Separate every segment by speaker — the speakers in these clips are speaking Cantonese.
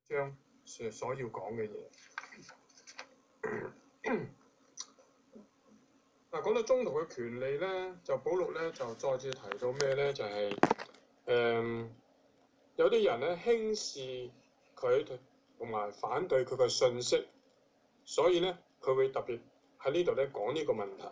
Speaker 1: 章所要講嘅嘢。嗱，講到宗徒嘅權利咧，就保祿咧就再次提到咩咧？就係、有啲人咧輕視佢同埋反對佢嘅信息，所以咧佢會特別喺呢度咧講呢個問題。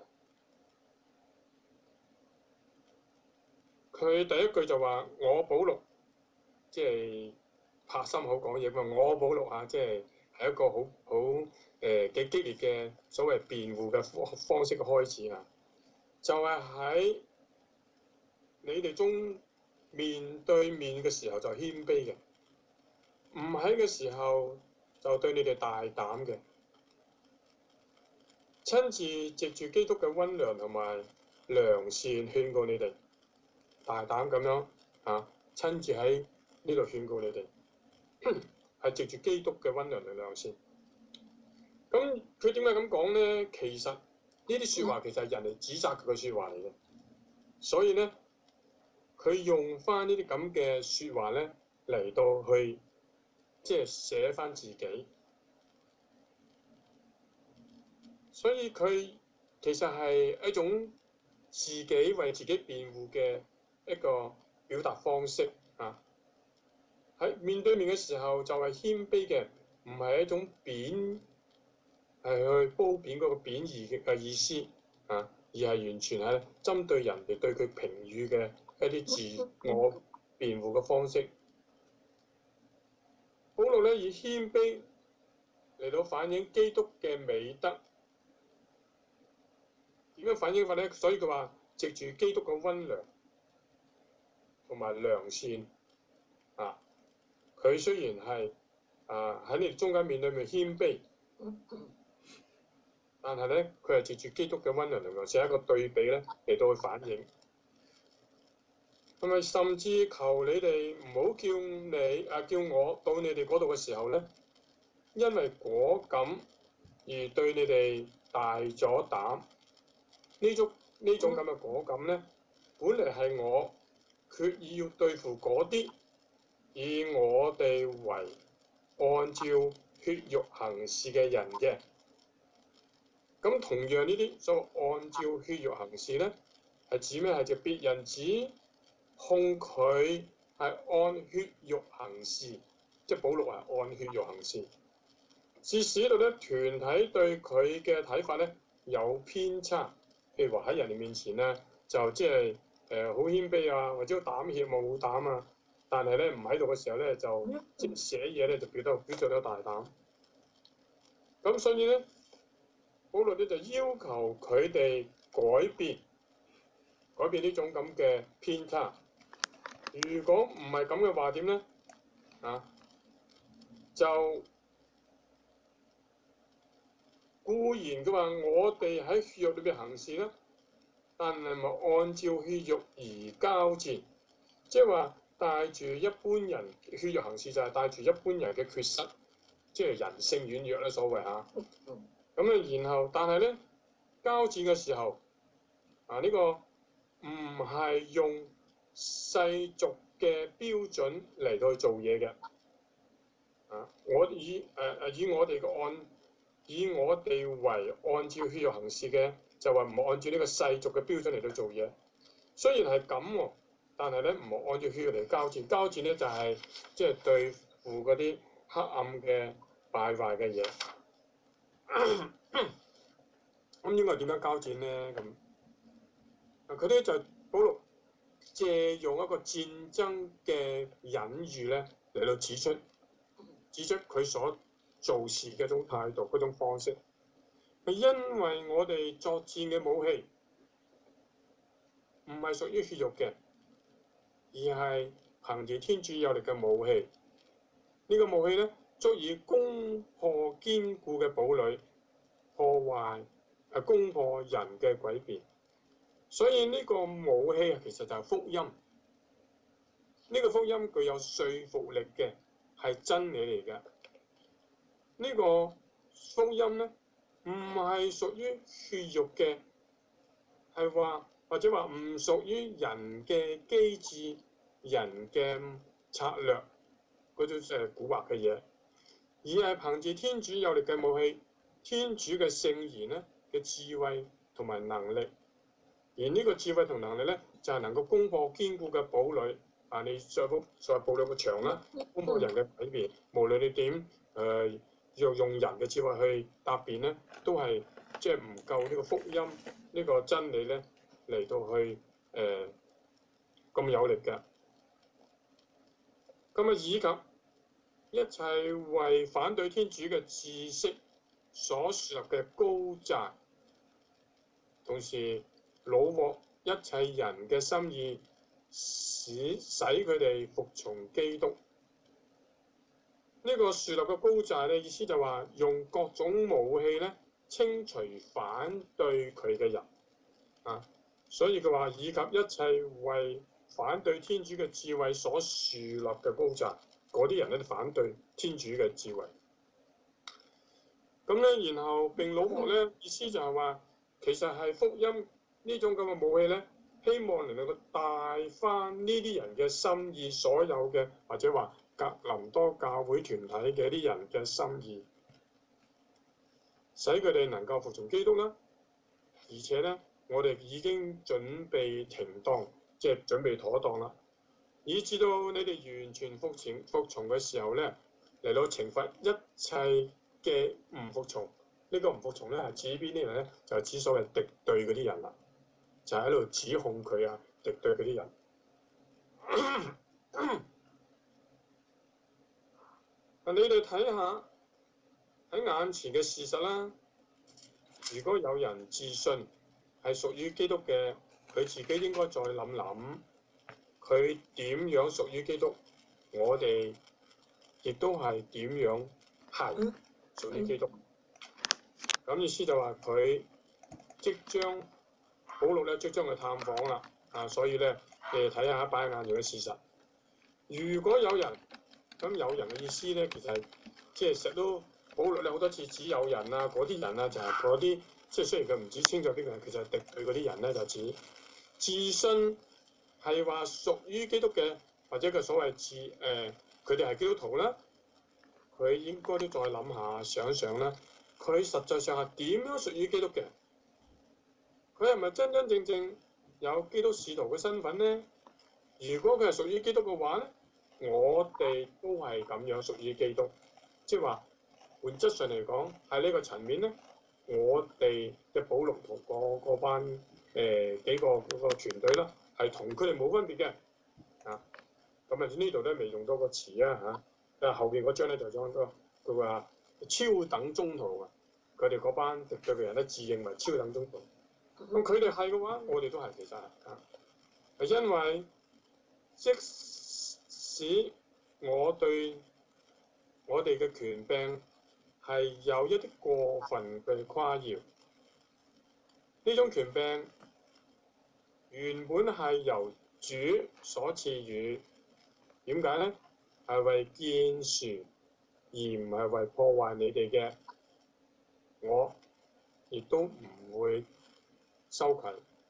Speaker 1: 佢第一句就話：我保祿，即係拍心口講嘢。佢話我保祿啊，即係一個好幾激烈嘅所謂辯護嘅方式嘅開始啊，就係喺你哋中面對面嘅時候就謙卑嘅，唔喺嘅時候就對你哋大膽嘅，親自藉住基督嘅溫良同埋良善勸告你哋，大膽咁樣啊，親自喺呢度勸告你哋，係藉住基督嘅溫良同良善。咁佢點解咁講咧？其實呢啲説話其實係人哋指責佢嘅説話嚟嘅，所以咧佢用翻呢啲咁嘅説話咧嚟到去即係寫翻自己，所以佢其實係一種自己為自己辯護嘅一個表達方式啊。喺面對面嘅時候就係謙卑嘅，唔係一種貶。係去褒貶嗰個貶義嘅意思啊，而係完全係針對人哋對佢評語嘅一啲自我辯護嘅方式。保祿咧以謙卑嚟到反映基督嘅美德，點樣反映法咧？所以佢話藉住基督嘅溫良同埋良善啊，佢雖然係喺你哋中間面對面謙卑。但係咧，佢係藉住基督嘅溫良同良善一個對比咧嚟到去反映，係咪甚至求你哋唔好叫我到你哋嗰度嘅時候咧，因為果敢而對你哋大咗膽。呢種咁嘅果敢咧，本嚟係我決意要對付嗰啲以我哋為按照血肉行事嘅人嘅。咁同樣呢啲所謂按照血肉行事咧，係指咩？係指別人指控佢係按血肉行事，即係保祿係按血肉行事，致使到咧團體對佢嘅睇法咧有偏差。譬如話喺人哋面前咧，就即係好謙卑啊，或者膽怯冇膽啊，但係咧唔喺度嘅時候咧，就即係寫嘢咧就表現得大膽。咁所以咧，保祿咧就要求佢哋改變呢種咁嘅偏差。如果唔係咁嘅話，點咧？就固然佢話我哋喺血肉裏邊行事啦，但係咪按照血肉而交戰？即係話帶住一般人血肉行事，就係帶住一般人嘅缺失，即係人性軟弱咧，所謂嚇。咁啊，然後但係咧交戰嘅時候呢個唔係用世俗嘅標準嚟到去做嘢嘅。以我哋為按照血肉行事嘅，就話唔好按照呢個世俗嘅標準嚟到做嘢。雖然係咁喎，但係咧唔好按照血肉嚟交戰。交戰咧就係即係對付嗰啲黑暗嘅敗壞嘅嘢。咁應該點樣交戰咧？咁佢咧就保祿借用一個戰爭嘅隱喻咧嚟到指出佢所做事嘅一種態度、嗰種方式，係因為我哋作戰嘅武器唔係屬於血肉嘅，而係憑住天主有力嘅武器。呢個武器咧足以攻破堅固嘅堡壘，攻破人嘅詭辯。所以呢個武器其實就係福音。呢個福音具有說服力嘅，係真理嚟嘅。呢個福音咧唔係屬於血肉嘅，係話或者話唔屬於人嘅機智、人嘅策略嗰種蠱惑嘅嘢， 而係憑住天主有力嘅武器，天主嘅聖言咧嘅智慧同埋能力。而呢個智慧同能力咧，就係能夠攻破堅固嘅堡壘。你再堡壘嘅牆啦，攻破人嘅詭辯。無論你點用人嘅智慧去答辯咧，都係即係唔夠呢個福音呢個真理咧嚟到去咁有力嘅。咁以及一切為反對天主嘅知識所樹立嘅高寨，同時虜獲一切人嘅心意，使佢哋服從基督。呢個樹立嘅高寨咧，意思就話用各種武器咧清除反對佢嘅人所以佢話以及一切為反對天主嘅智慧所樹立嘅高寨，嗰啲人咧反對天主嘅智慧。咁咧，然後並虜獲咧，意思就係話其實係福音呢種咁嘅武器咧，希望能夠帶翻呢啲人嘅心意，所有嘅或者話格林多教會團體嘅啲人嘅心意，使佢哋能夠服從基督啦。而且咧，我哋已經準備停當，即係準備妥當啦，以至到你哋完全服從嘅時候咧，嚟到懲罰一切嘅唔服從。呢個唔服從咧係指邊啲人咧？就係指所謂敵對嗰啲人啦，就喺度指控佢敵對嗰啲人。你哋睇下喺眼前嘅事實啦。如果有人自信係屬於基督嘅，佢自己應該再諗諗，佢點樣屬於基督，我哋亦都係點樣係屬於基督。咁意思就話佢即將保祿咧即將去探訪啦，所以咧你哋睇下擺喺眼前嘅事實。如果有人，咁有人嘅意思咧，其實係即係成日都保祿咧好多次指有人嗰啲人就係嗰啲即係雖然佢唔指清楚邊個人，其實係敵對嗰啲人咧就指自信係話屬於基督嘅，或者佢所謂佢哋係基督徒啦，佢應該都再諗下想想啦，佢實際上係點樣屬於基督嘅？佢係咪真真正正有基督使徒嘅身份呢？如果佢係屬於基督嘅話咧，我哋都係咁樣屬於基督，即係話本質上嚟講喺呢個層面咧，我哋嘅保祿同嗰班幾個嗰個團隊啦，係同佢哋冇分別嘅咁呢度咧未用多個詞但係後邊嗰章咧就講咗佢話超等宗徒佢哋嗰班敵對嘅人咧自認為超等宗徒。咁佢哋係嘅話，我哋都係其實係因為即使我對我哋嘅權柄係有一啲過分嘅誇耀，呢種權柄原本係由主所賜予，點解咧？係為建樹，而唔係為破壞你哋嘅。我亦都唔會羞愧，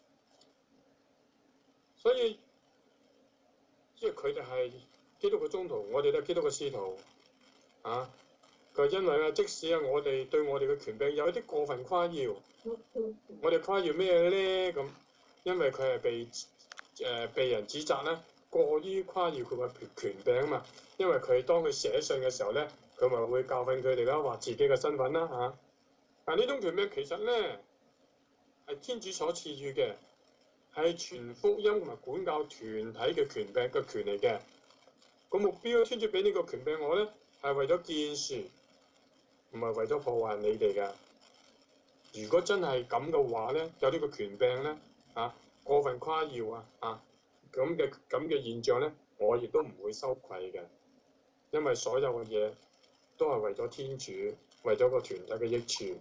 Speaker 1: 所以即係佢哋係基督嘅宗徒，我哋都係基督嘅使徒佢因為即使我哋對我哋嘅權柄有一啲過分誇耀，我哋誇耀咩咧？咁因為佢係被人指責咧，過於誇耀佢嘅權柄嘛。因為佢當佢寫信嘅時候咧，佢咪會教訓佢哋啦，話自己嘅身份啦但呢種權柄其實咧係天主所賜予嘅，係傳福音同埋管教團體嘅權柄嘅權嚟嘅。個目標天主俾呢個權柄我咧，係為咗建樹，唔係為咗破壞你哋㗎。如果真係咁嘅話咧，有呢個權柄咧過分誇耀咁嘅現象咧，我亦都唔會羞愧嘅，因為所有嘅嘢都係為咗天主，為咗個團體嘅益處。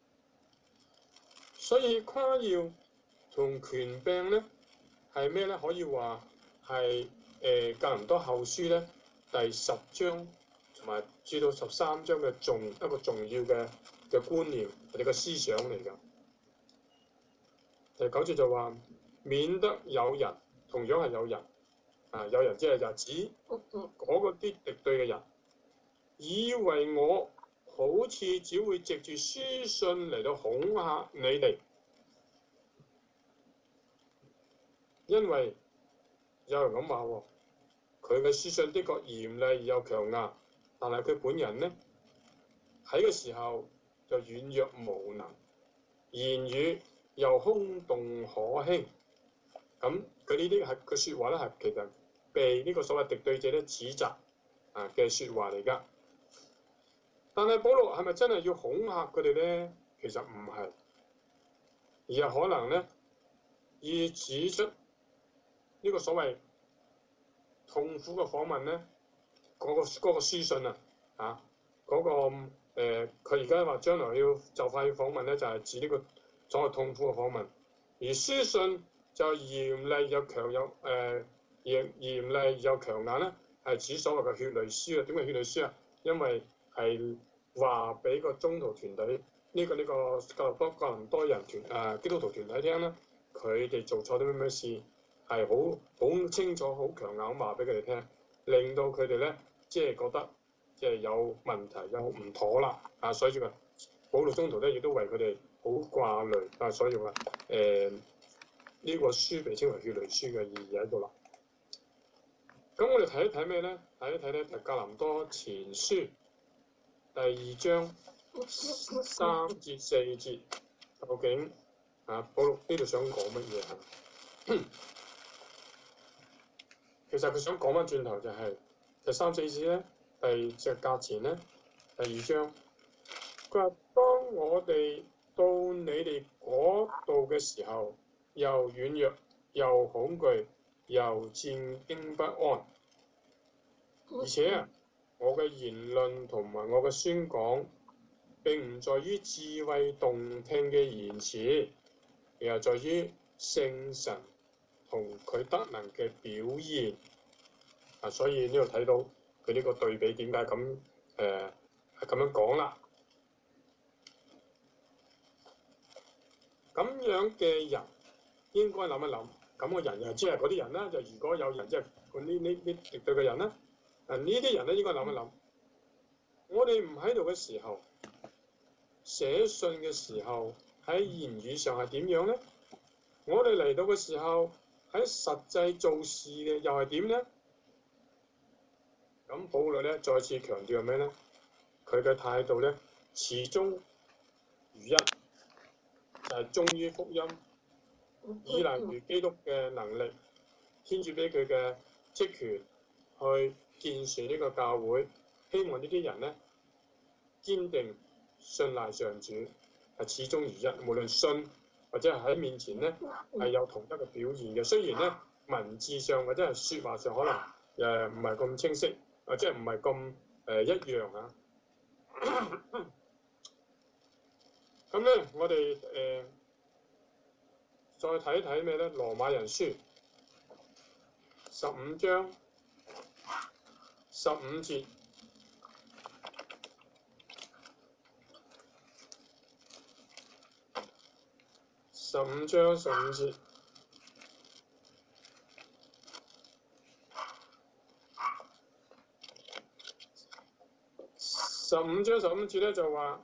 Speaker 1: 所以誇耀同權柄咧係咩咧？可以話係格林多後書咧第10章同埋至到13章嘅一個重要嘅觀念或者個思想嚟㗎。第9節就話免得有人，同樣係有人有人即係就指嗰個啲敵對嘅人， 以為我好似只會藉住書信嚟到恐嚇你哋，因為有人咁話喎，佢嘅書信的確嚴厲而又強硬，但係佢本人呢，喺嘅時候就軟弱無能，言語又空洞可輕。咁佢呢啲係個説話咧，係其實被呢個所謂敵對者咧指責嘅説話嚟㗎。但係保羅係咪真係要恐嚇佢哋咧？其實唔係，而係可能咧要指出呢個所謂痛苦嘅訪問咧，嗰個書信佢而家話將來就快要訪問咧，就係指呢個所謂痛苦嘅訪問，而書信就嚴厲又強有嚴厲又強硬咧，係指所謂嘅血淚書啊。點解血淚書啊？因為係話俾個宗徒團隊呢個哥林多人基督徒團體聽啦，佢哋做錯啲咩事係好清楚、好強硬咁話俾佢哋聽，令到佢哋咧即係覺得即係有問題、有唔妥啦所以話保羅宗徒咧亦都為佢哋好掛慮所以話呢個書被稱為血淚書嘅意義喺度啦。咁我哋睇一睇咩咧？睇一睇咧，格林多前書第2章3節4節，究竟保羅呢度想講乜嘢其實佢想講翻轉頭就係第3、4節咧，隻價錢咧，第2章，佢話當我哋到你哋嗰度嘅時候，又軟弱，又恐懼，又戰驚不安，而且我嘅言論同埋我嘅宣講並唔在於智慧動聽嘅言辭，而係在於聖神同佢德能嘅表現所以呢度睇到佢呢個對比點解咁係咁樣講啦。咁樣嘅人應該諗一諗，咁嘅人又即係嗰啲人啦。就如果有人即係呢敵對嘅人啦，呢啲人咧應該諗一諗，我哋唔喺度嘅時候，寫信嘅時候喺言語上係點樣咧？我哋嚟到嘅時候喺實際做事嘅又係點咧？咁保羅咧再次強調係咩咧？佢嘅態度咧始終如一，就係忠於福音，依賴住基督嘅能力，天主俾佢嘅職權去建設呢個教會，希望呢啲人咧堅定信賴上主，係始終如一，無論信或者係喺面前咧係有同一個表現嘅。雖然咧文字上或者係説話上可能唔係咁清晰，或者唔係咁一樣咁咧，我哋再睇一睇咩咧？羅馬人書15章15節。15章15節。15章15節咧就話：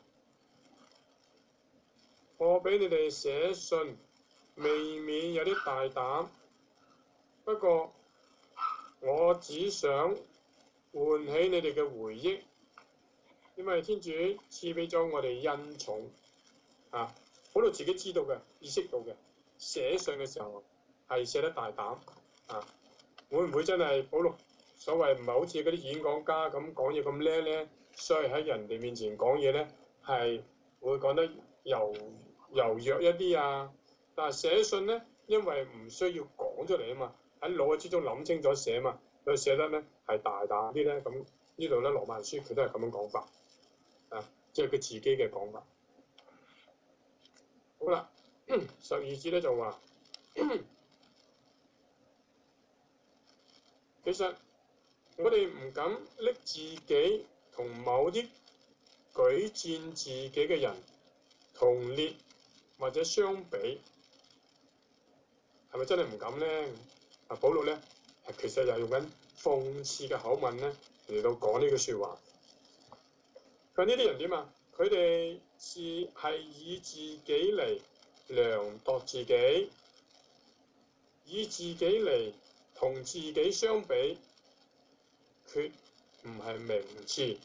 Speaker 1: 我俾你哋寫信，未免有啲大膽，不過我只想喚起你哋嘅回憶，因為天主賜俾咗我哋恩寵保羅自己知道嘅、意識到嘅，寫信嘅時候係寫得大膽會唔會真係保羅所謂唔係好似嗰啲演講家咁講嘢咁叻咧？所以喺人哋面前講嘢咧係會講得柔弱一啲但係寫信咧，因為唔需要講出嚟嘛，喺腦海之中諗清楚寫嘛，所以寫得咧係大膽啲咧。咁呢度咧羅馬書佢都係咁樣講法即係佢自己嘅講法。好啦，12節咧就話其實我哋唔敢拎自己同某啲舉薦自己嘅人同列或者相比，係咪真係唔敢咧？保羅咧其實又用緊諷刺嘅口吻咧嚟到講呢句説話。 佢呢啲人點啊？佢哋係以自己嚟量度自己，以自己嚟同自己相比，決唔係名次。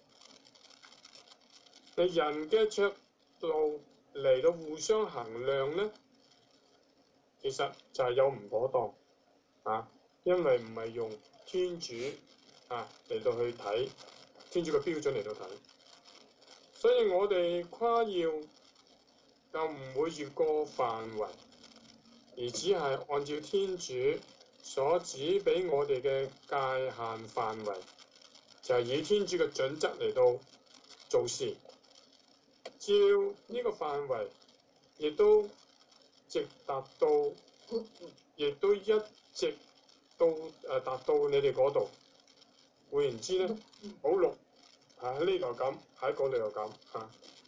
Speaker 1: 你人嘅尺度嚟到互相衡量咧，其實就係有唔妥當啊，因為唔係用天主嚟到去睇天主嘅標準嚟到睇，所以我哋誇耀就唔會越過範圍，而只係按照天主所指俾我哋嘅界限範圍，就係以天主嘅準則嚟到做事。照呢個範圍，亦都直達到，亦都一直到達到你哋嗰度。換言之咧，保祿喺呢度咁，喺嗰度又咁嚇。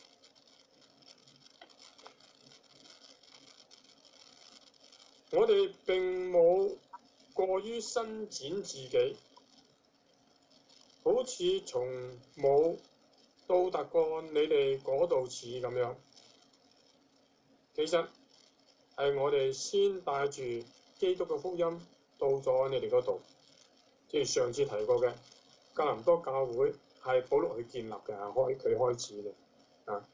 Speaker 1: 我哋並冇過於伸展自己，好似從冇到達過你哋嗰度似咁樣。其實係我哋先帶住基督嘅福音到咗你哋嗰度，即係上次提過嘅格林多教會係保祿去建立嘅，佢開始嘅啊。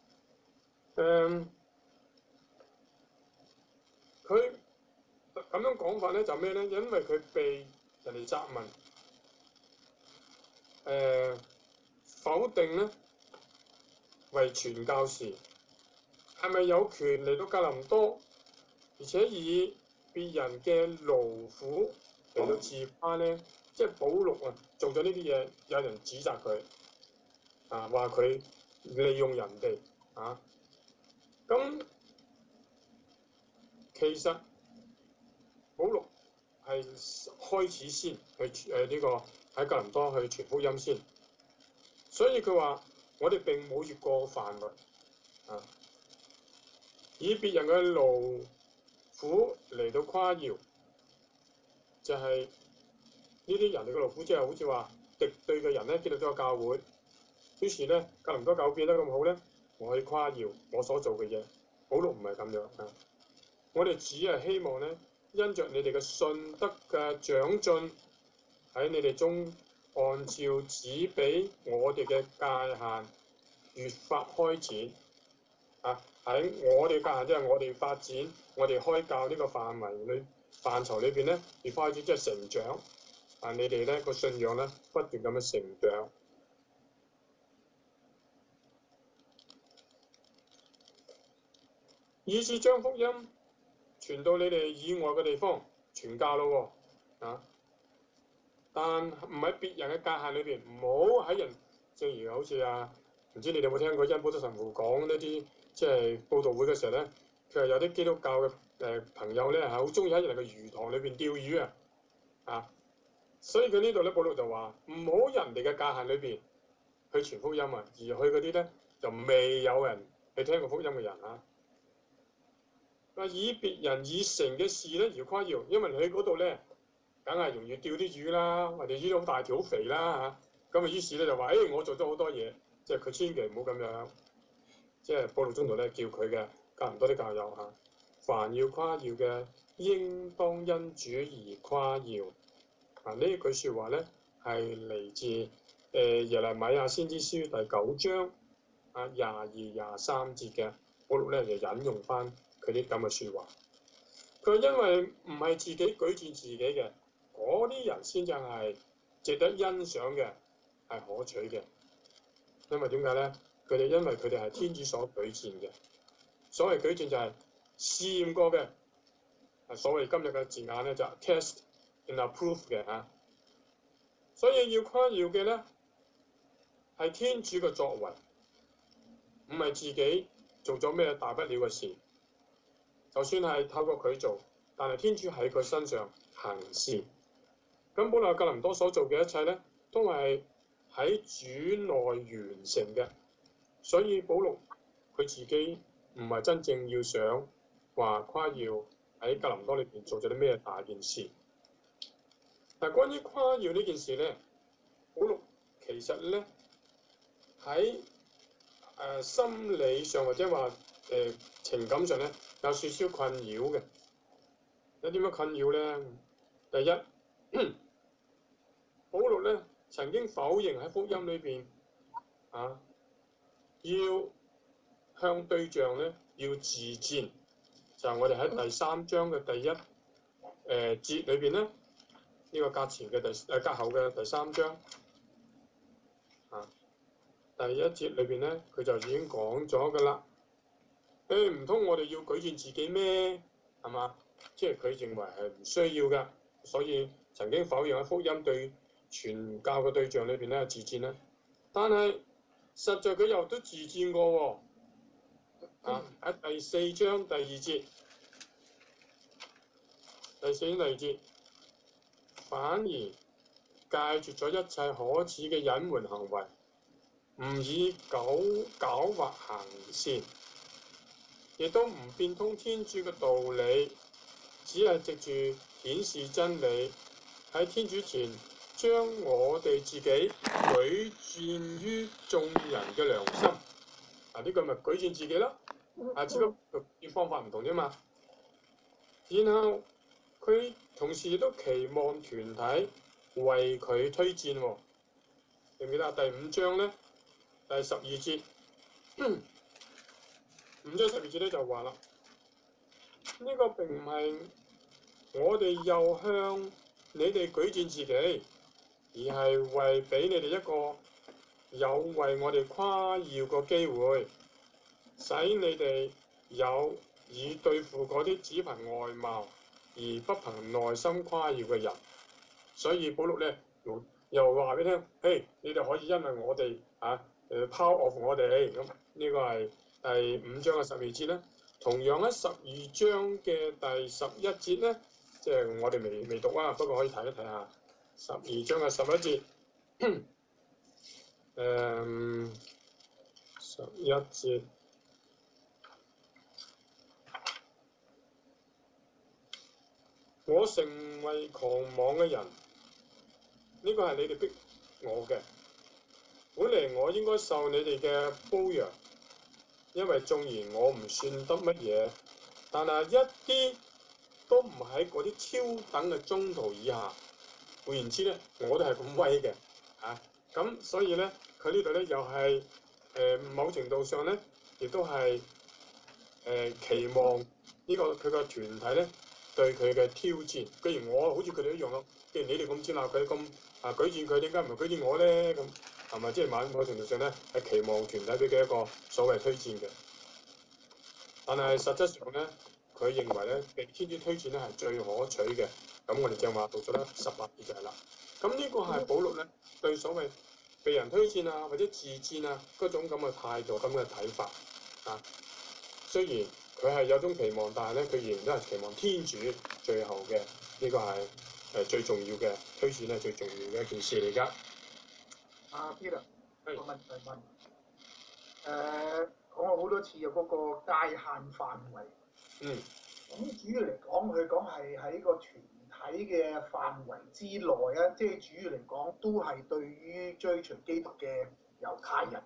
Speaker 1: 佢咁樣講法咧就咩咧？因為佢被人哋責問，否定咧為傳教士係咪有權嚟到格林多，而且以別人嘅勞苦嚟到自誇咧？即係保祿做咗呢啲嘢，有人指責佢話佢利用人哋咁其實保祿係開始先去呢個喺格林多去傳福音先，所以佢話我哋並冇越過範圍以別人嘅勞苦嚟到誇耀，就係呢啲人哋嘅勞苦，即係好似話敵對嘅人咧，見到咗個教會，於是咧格林多教會變得咁好咧，我去誇耀我所做嘅嘢。保祿唔係咁樣我哋只係希望咧，因着你哋嘅信德嘅長進，喺你哋中按照指俾我哋嘅界限越發開展喺我哋界限，即係我哋發展、我哋開教呢個範疇裏邊咧，越發開展即係成長。你哋咧個信仰咧不斷咁樣成長，以致將福音傳到你哋以外嘅地方傳教咯但唔喺別人嘅界限裏邊，唔好喺人，正如好似唔知你哋有冇聽過恩保德神父講呢啲，即係報道會嘅時候咧，佢話有啲基督教嘅朋友咧係好中意喺人哋嘅魚塘裏邊釣魚所以佢呢度咧，保祿就話唔好人哋嘅界限裏邊去傳福音而去嗰啲咧就未有人去聽過福音嘅人以別人已成嘅事咧而誇耀，因為你去嗰度咧，梗係容易釣啲魚啦，或者魚都好大條好肥啦咁於是咧就話我做咗好多嘢，即係佢千祈唔好咁樣，即係保祿宗徒咧叫佢嘅格林多啲教友凡要誇耀嘅，應當因主而誇耀。呢句説話咧係嚟自耶利米亞先知書第9章22、23節嘅，保祿咧就引用翻佢啲咁嘅説話。佢因為唔係自己舉薦自己嘅，嗰啲人先至係值得欣賞嘅，係可取嘅。因為點解咧？因為佢哋係天主所舉薦嘅。所謂舉薦就係試驗過嘅，所謂今日嘅字眼咧就係 test and approve 嘅所以要誇耀嘅咧係天主嘅作為，唔係自己做咗咩大不了嘅事。就算係透過佢做，但係天主喺佢身上行事。咁保祿格林多所做嘅一切咧，都係喺主內完成嘅。所以保祿佢自己唔係真正要想話誇耀喺格林多裏邊做咗啲咩大件事。但關於誇耀呢件事咧，保祿其實咧喺心理上或者話情感上咧有少少困擾嘅。有啲乜困擾咧？第一，保祿咧曾經否認喺福音裏邊要向對象咧要自薦，就係我哋喺第3章嘅第1節裏邊咧，呢個格前嘅格後嘅第3章第1節裏邊咧，佢就已經講咗㗎啦。唔通我哋要舉薦自己咩？係嘛？即係佢認為係唔需要㗎，所以曾經否認喺福音對傳教嘅對象裏邊咧自薦啦。但係實在佢又都自薦過喎。喺第4章第2節，第4章第2節，反而戒絕咗一切可恥嘅隱瞞行為，唔以狡猾行善，亦都唔變通天主嘅道理，只係藉住顯示真理，喺天主前將我哋自己舉薦於眾人嘅良心。呢個咪舉薦自己咯。只不過嘅方法唔同啫嘛。然後佢同時亦都期望團體為佢推薦喎。記唔記得第5章咧？第12節，5章12節咧就話啦，呢個並唔係我哋又向你哋舉薦自己，而係為俾你哋一個有為我哋誇耀個機會，使你哋有以對付嗰啲只憑外貌而不憑內心誇耀嘅人。所以保祿咧又話俾你聽，嘿，你哋可以因為我哋power of 我哋咁。呢個係第5章嘅12節啦。同樣喺12章嘅第11節咧，即係我哋未讀啊，不過可以睇一睇下12章嘅11節。11節，我成為狂妄嘅人，呢個係你哋逼我嘅。本嚟我應該受你哋嘅褒揚，因為縱然我唔算得乜嘢，但係一啲都唔喺嗰啲超等嘅中途以下。換言之咧，我都係咁威嘅咁所以咧，佢呢度咧又係某程度上咧，亦都係期望呢個佢個團體咧對佢嘅挑戰。既然我好似佢哋一樣咯，既然你哋咁接納佢咁舉薦佢，點解唔係舉薦我咧？咁係咪即係某程度上咧係期望團體俾佢一個所謂推薦嘅？但係實質上咧，佢認為咧被天主推薦咧係最可取嘅。咁我哋正話讀咗啦18節就係啦。咁呢個係保祿咧對所謂被人推薦或者自薦嗰種咁嘅態度、咁嘅睇法雖然佢係有種期望，但係咧佢仍然都係期望天主最後嘅呢個係最重要嘅推薦係最重要嘅一件事嚟㗎。
Speaker 2: Peter，個問題問講過好多次有嗰個界限範圍。咁主要嚟講，佢講係喺個團體嘅範圍之內啊，即係主要嚟講都係對於追隨基督嘅猶太人，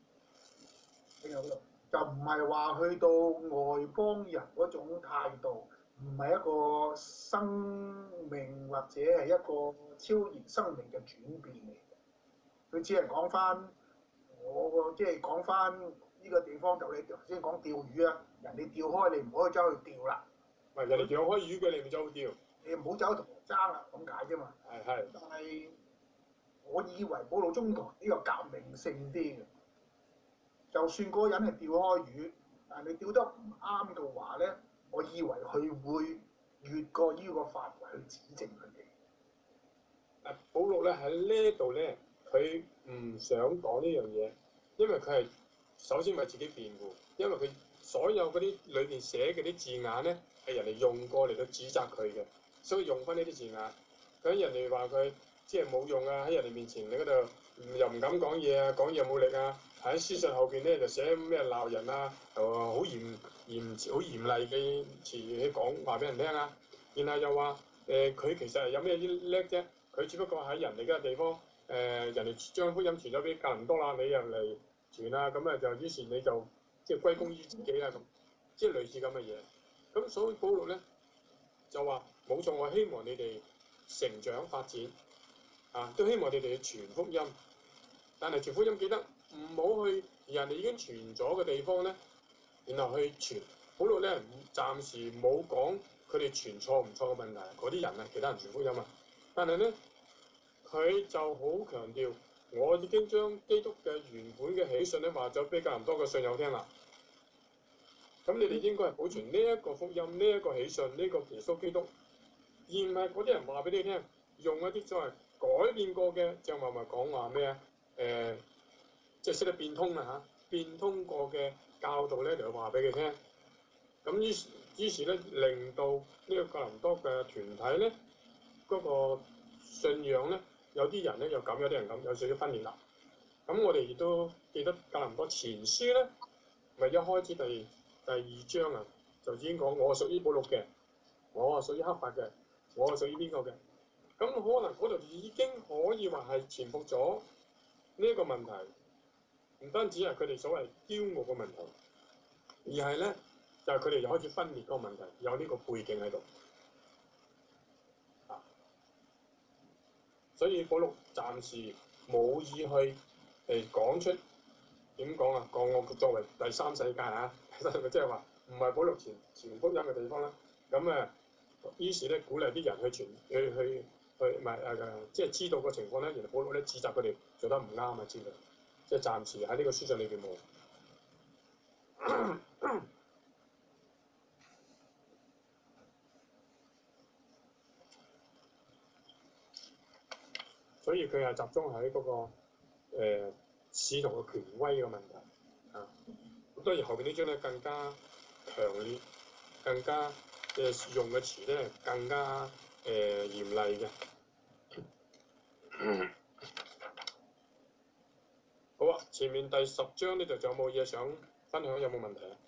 Speaker 2: 就唔係話去到外邦人嗰種態度，唔係一個生命或者係一個超然生命嘅轉變嚟嘅。佢只係講翻即係講翻呢個地方，就你頭先講釣魚啊，人哋釣開你唔可以走去釣啦。
Speaker 1: 唔係人哋釣開魚嘅，你唔走去釣。你
Speaker 2: 唔好走去同人爭啦，咁解啫嘛。係。但係我以為保祿宗徒呢個革命性啲嘅，就算嗰個人係釣開魚，但係你釣得唔啱嘅話咧，我以為佢會越過呢個範圍去指正佢哋。
Speaker 1: 保祿咧喺呢度咧，佢唔想講呢樣嘢，因為佢係首先為自己辯護，因為佢所有嗰啲裏邊寫嘅啲字眼咧係人哋用過嚟到指責佢嘅，所以用翻呢啲字眼。咁人哋話佢即係冇用喺人哋面前你嗰度又唔敢講嘢講嘢冇力喺書信後邊咧就寫咩鬧人好嚴厲嘅詞去講話俾人聽然後又話佢其實係有咩叻啫？佢只不過喺人哋嘅地方人哋將福音傳咗俾格林多啦，你又嚟傳啦，咁啊就於是你就即係歸功於自己啦咁，即係類似咁嘅嘢。咁所以保祿咧就話冇錯，我希望你哋成長發展啊，都希望你哋傳福音，但係傳福音記得唔好去人哋已經傳咗嘅地方咧，然後去傳。保祿咧暫時冇講佢哋傳錯唔錯嘅問題，嗰啲人啊，其他人傳福音啊，但係咧佢就好強調，我已經將基督嘅原本嘅喜訊咧話咗俾哥林多嘅信友聽啦。咁你哋應該係保存呢一個福音、呢一個喜訊、呢個耶穌基督，而唔係嗰啲人話俾你聽，用一啲所謂改變過嘅，就話咪講話咩啊？即係識得變通啊嚇，變通過嘅教導咧，就話俾佢聽。咁於是咧，令到呢個哥林多嘅團體咧，嗰個信仰咧，有啲人咧又咁，有啲人咁，有少少分裂啦。咁我哋亦都記得哥林多前書咧，咪一開始第二章啊，就已經講我係屬於保祿嘅，我係屬於刻法嘅，我係屬於邊個嘅。咁可能嗰度已經可以話係潛伏咗呢一個問題，唔單止係佢哋所謂驕傲嘅問題，而係咧就係佢哋又開始分裂嗰個問題，有呢個背景喺度。啊，所以保祿暫時冇意去講出點講啊，講我作為第三世界啊，即係話唔係保祿傳福音嘅地方啦。咁於是咧鼓勵啲人去唔係即係知道個情況咧，然後保祿咧指責佢哋做得唔啱啊之類，即係暫時喺呢個書信裏邊冇。所以佢係集中喺嗰個使徒嘅權威嘅問題啊。咁當然後邊呢章咧更加強烈，更加用嘅詞咧更加嚴厲嘅。好啊，前面第10章呢度仲有冇嘢想分享？有冇問題啊？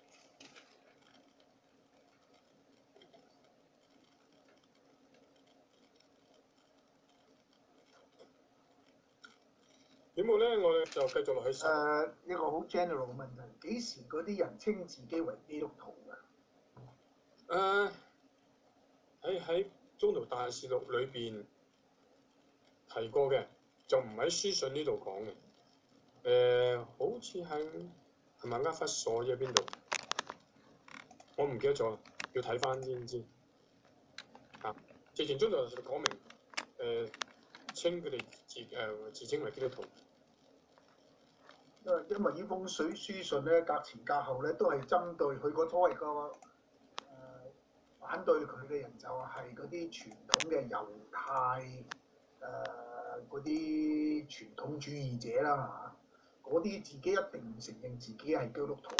Speaker 1: 點冇咧？我哋就繼續落去。
Speaker 2: 一個好 general 嘅問題，幾時嗰啲人稱自己為基督徒㗎？
Speaker 1: 喺宗徒大事錄裏邊提過嘅，就唔喺書信呢度講嘅。好似係咪厄弗所喺邊度？我唔記得咗，要睇翻先知。啊，直情宗徒大事錄講明，稱佢哋自稱為基督徒。
Speaker 2: 因為呢封書信咧，隔前隔後咧，都係針對佢嗰所謂個反對佢嘅人，就係嗰啲傳統嘅猶太嗰啲傳統主義者啦嚇，嗰啲自己一定唔承認自己係基督徒。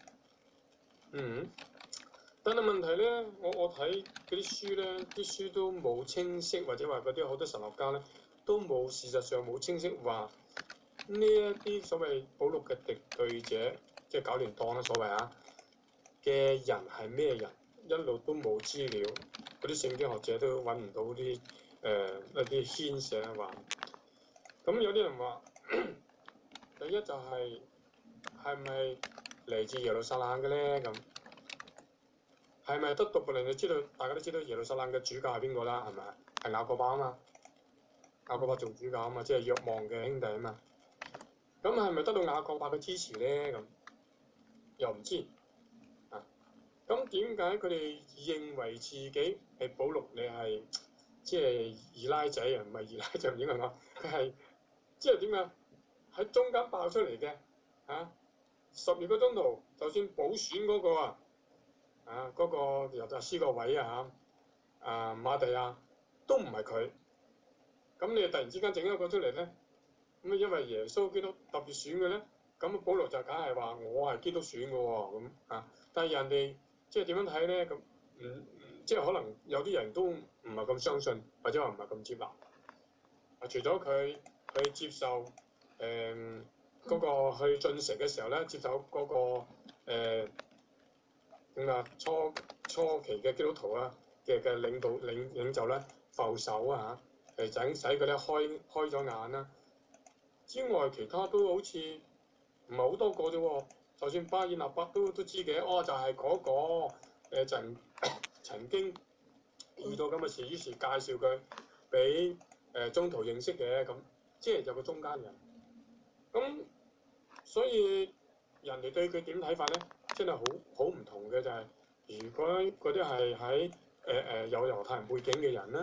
Speaker 1: 但係問題咧，我睇嗰啲書咧，啲書都冇清晰，或者話嗰啲好多神學家咧，都冇事實上冇清晰話呢一啲所謂保祿嘅敵對者，即係搞亂黨啦所謂啊嘅人係咩人，一路都冇資料，嗰啲聖經學者都揾唔到啲一啲牽寫話。咁有啲人話，第一就係咪嚟自耶路撒冷嘅咧？咁係咪得讀令你知道？大家都知道耶路撒冷嘅主教係邊個啦？係咪？係雅各伯啊嘛，雅各伯做主教啊嘛，即係若望嘅兄弟啊嘛。咁係咪得到雅各伯嘅支持咧？咁又唔知啊。咁點解佢哋認為自己係保祿？你係即係二奶仔啊？唔係二奶就唔應該講，佢係即係點啊？喺中間爆出嚟嘅啊！12個宗徒，就算補選嗰個嗰個猶大師個位馬地亞都唔係佢。咁你突然之間整一個出嚟咧？咁因為耶穌基督特別選嘅咧，咁保羅就梗係話我係基督選嘅喎，咁但係人哋即係點樣睇咧？咁即係可能有啲人都唔係咁相信，或者話唔係咁接納。除咗佢接受嗰個去進城嘅時候咧，接受嗰個初期嘅基督徒嘅領袖咧浮手使佢咧開咗眼啦。之外，其他都好似唔係好多個啫喎。就算巴爾納伯都知嘅，哦就係嗰個曾經遇到咁嘅事，於是介紹佢俾中途認識嘅咁，即係有個中間人。咁所以人哋對佢點睇法咧，真係好唔同嘅就係、如果嗰啲係喺有猶太人背景嘅人咧，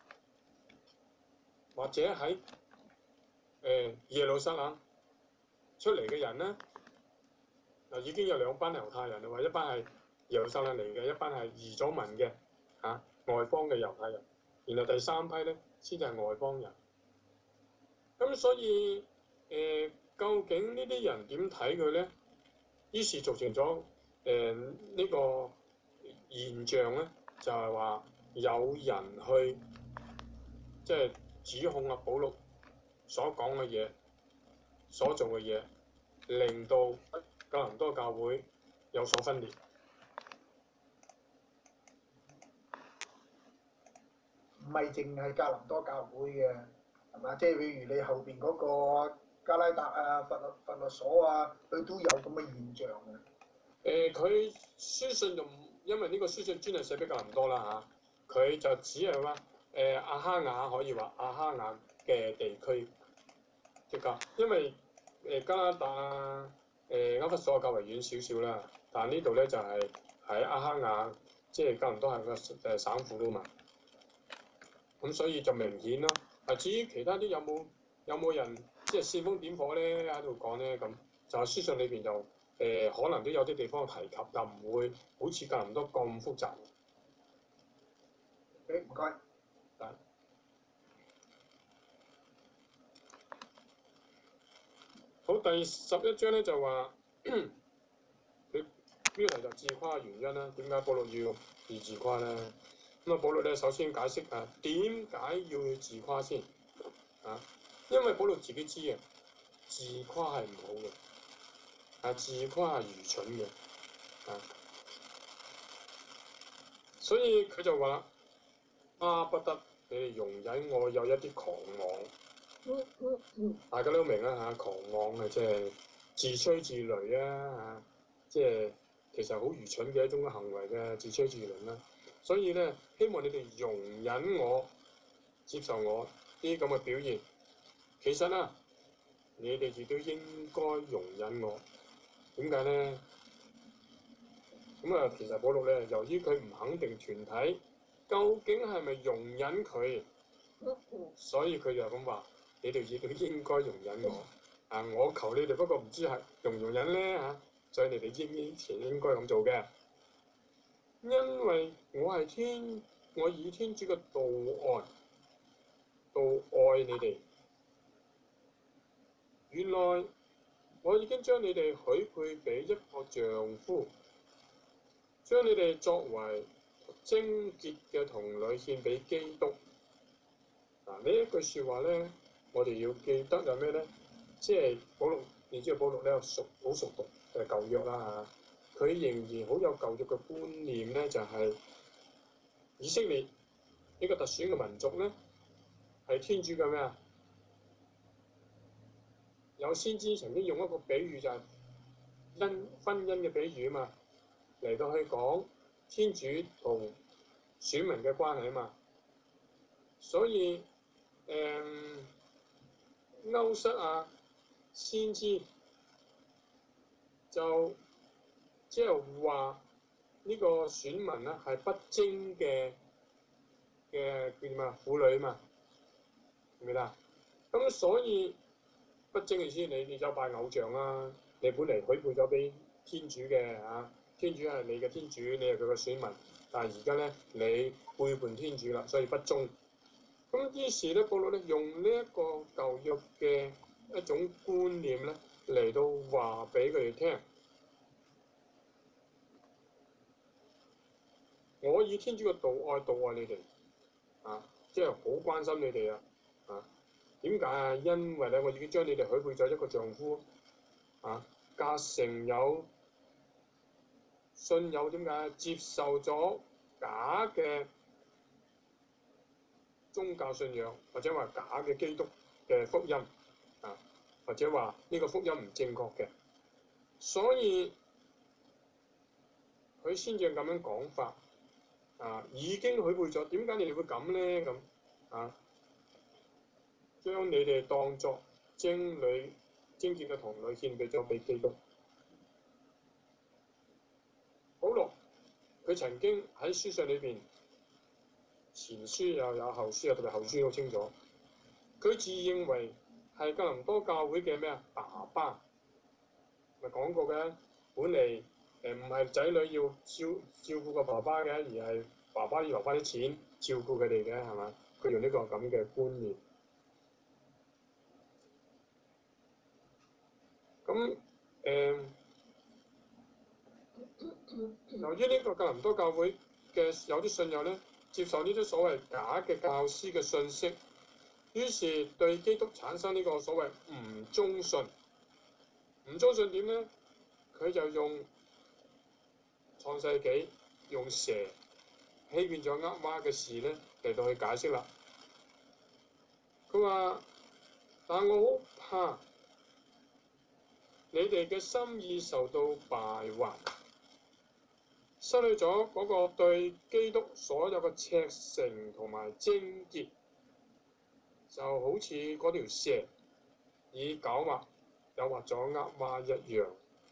Speaker 1: 或者喺耶路撒冷出嚟嘅人咧，嗱已經有兩班猶太人啦，一班係耶路撒冷嚟嘅，一班係移咗民嘅外邦嘅猶太人，然後第三批咧先至係外邦人。咁所以究竟呢啲人點睇佢咧？於是造成咗呢個現象咧，就係話有人去即係指控阿保祿所講嘅嘢、所做嘅嘢，令到哥林多教會有所分裂。
Speaker 2: 唔係淨係格林多教會嘅，係嘛？即係譬如你後邊嗰個加拉達啊、弗律所啊，佢都有咁嘅現象嘅。
Speaker 1: 佢書信就因為呢個書信專係寫俾格林多啦佢就只係話亞哈雅可以話亞哈雅嘅地區即係因為加拉達歐弗所較為遠少少啦，但呢度咧就係喺亞哈雅，即係格林多係個省府啦嘛。咁所以就明顯咯。至於其他啲有冇人即係煽風點火咧喺度講咧咁，就書信裏邊就可能都有啲地方提及，但唔會好似格林多咁複雜。
Speaker 2: 唔該。
Speaker 1: 好，第11章咧就話佢標題就自誇原因啦。點解保祿要自誇咧？咁保祿咧首先解釋點解要自誇先因為保祿自己知自誇係唔好嘅自誇係愚蠢嘅所以佢就話巴不得你哋容忍我有一啲狂妄。大家都明啦狂妄即係自吹自擂即係其實好愚蠢嘅一種行為嘅自吹自擂啦。所以咧，希望你哋容忍我、接受我啲咁嘅表現。其實你哋亦都應該容忍我。點解咧？咁其實保祿咧，由於佢唔肯定團體究竟係咪容忍佢，所以佢就咁話：你哋亦都應該容忍我。我求你哋，不過唔知係容唔容忍咧所以你哋應該咁做嘅。因為我以天主嘅道愛你哋。原來我已經將你哋許配俾一個丈夫，將你哋作為貞潔嘅童女獻俾基督。呢一句説話咧，我哋要記得有咩咧？即係保祿，你知道保祿咧好熟讀舊約啦佢仍然好有舊約嘅觀念咧，就係以色列呢個特選嘅民族咧，係天主嘅咩有先知曾經用一個比喻就係婚姻嘅比喻嚟到去講天主同選民嘅關係所以歐瑟先知就即係話呢個選民係不貞嘅叫咩婦女明唔明啊？咁所以不貞嘅意思，你就拜偶像你本嚟許配咗俾天主嘅天主係你嘅天主，你係佢嘅選民，但係而家咧你背叛天主啦，所以不忠。咁於是咧，保祿咧用呢一個舊約嘅一種觀念咧嚟到話俾佢哋聽，我以天主嘅道愛你哋即係好關心你哋點解因為咧，我已經將你哋許配咗一個丈夫隔成有信友，點解接受咗假嘅宗教信仰，或者話假嘅基督嘅福音或者話呢個福音唔正確嘅， 所以佢先至咁樣講法啊，已經許配咗，點解你哋會咁咧？咁啊，將你哋當作貞潔嘅童女獻俾咗俾基督。保羅佢曾經喺書信裏邊，前書又有後書，特別後書好清楚，佢自認為係哥林多教會嘅咩啊爸爸，咪講過嘅，本嚟唔係仔女要照顧個爸爸嘅，而係爸爸要留翻啲錢照顧佢哋嘅，係嘛？佢用呢個咁嘅觀念。咁由於呢個哥林多教會嘅有啲信友咧，接受呢啲所謂假嘅教師嘅信息，於是對基督產生呢個所謂唔忠信。唔忠信點咧？佢就用創世紀用蛇欺騙咗厄娃嘅事咧嚟到去解釋啦。佢話：但我好怕你哋嘅心意受到敗壞，失去咗嗰個對基督所有嘅赤誠同埋貞潔，就好似嗰條蛇以狡猾誘惑咗厄娃一樣。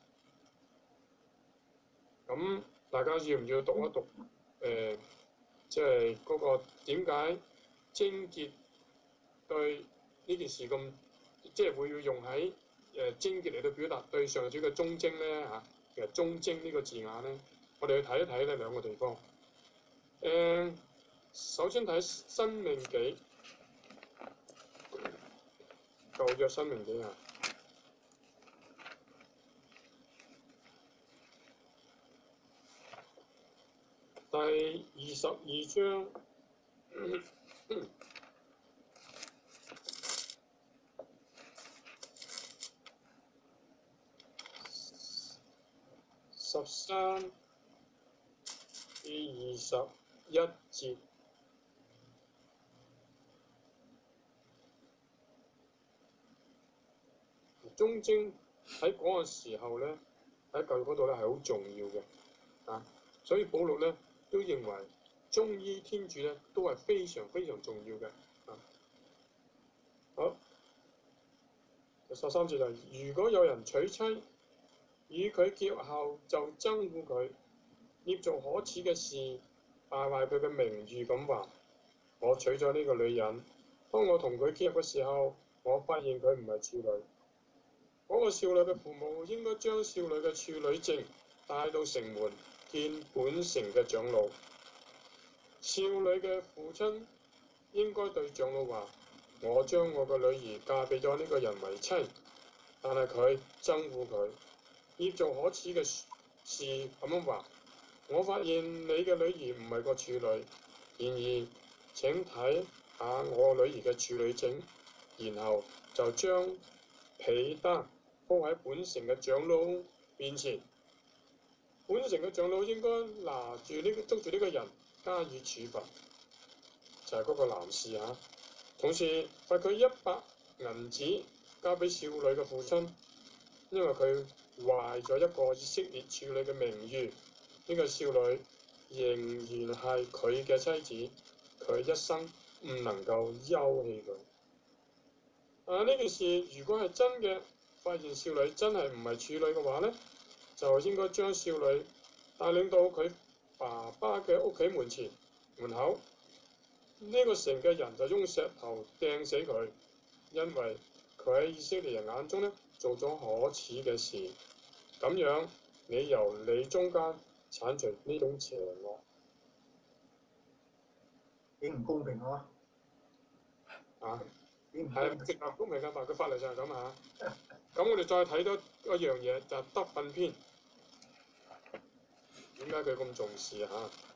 Speaker 1: 咁大家要唔要讀一讀？即係嗰個點解貞潔對呢件事咁，即係會要用喺貞潔嚟到表達對上主嘅忠貞咧嚇？其實忠貞呢個字眼咧，我哋去睇一睇呢兩個地方。首先睇申命記，舊約申命記啊。第22章13至21節，忠貞喺嗰個時候咧，喺舊約嗰度咧係好重要嘅啊，所以保羅咧都認為忠於天主咧都係非常非常重要嘅啊。好，第13節就係：如果有人娶妻，與佢結合後就憎惡佢，捏造可恥嘅事，敗壞佢嘅名譽咁話：我娶咗呢個女人，當我同佢結合嘅時候，我發現佢唔係處女。嗰個少女嘅父母應該將少女嘅處女證帶到城門見本城嘅長老。少女嘅父親應該對長老話：我將我個女兒嫁俾咗呢個人為妻，但係佢憎惡佢，捏造可恥嘅事咁樣話：我發現你嘅女兒唔係個處女，然而請睇下我女兒嘅處女證，然後就將被單鋪喺本城嘅長老面前。本城嘅長老應該捉住呢個人加以處罰，就係嗰個男士嚇。同時罰佢100銀子交俾少女嘅父親，因為佢壞咗一個以色列處女嘅名譽。呢個少女仍然係佢嘅妻子，佢一生唔能夠休棄佢。呢件事如果係真嘅，發現少女真係唔係處女嘅話咧，就應該將少女帶領到佢爸爸嘅屋企門口，呢個城嘅人就用石頭掟死佢，因為佢喺以色列人眼中咧做咗可恥嘅事。咁樣你由你中間剷除呢種邪惡，
Speaker 2: 幾唔公平啊！
Speaker 1: 係唔公平嘅法，佢法例就係咁嚇。咁我哋再睇多一樣嘢，就係德訓篇。點解佢咁重視嚇？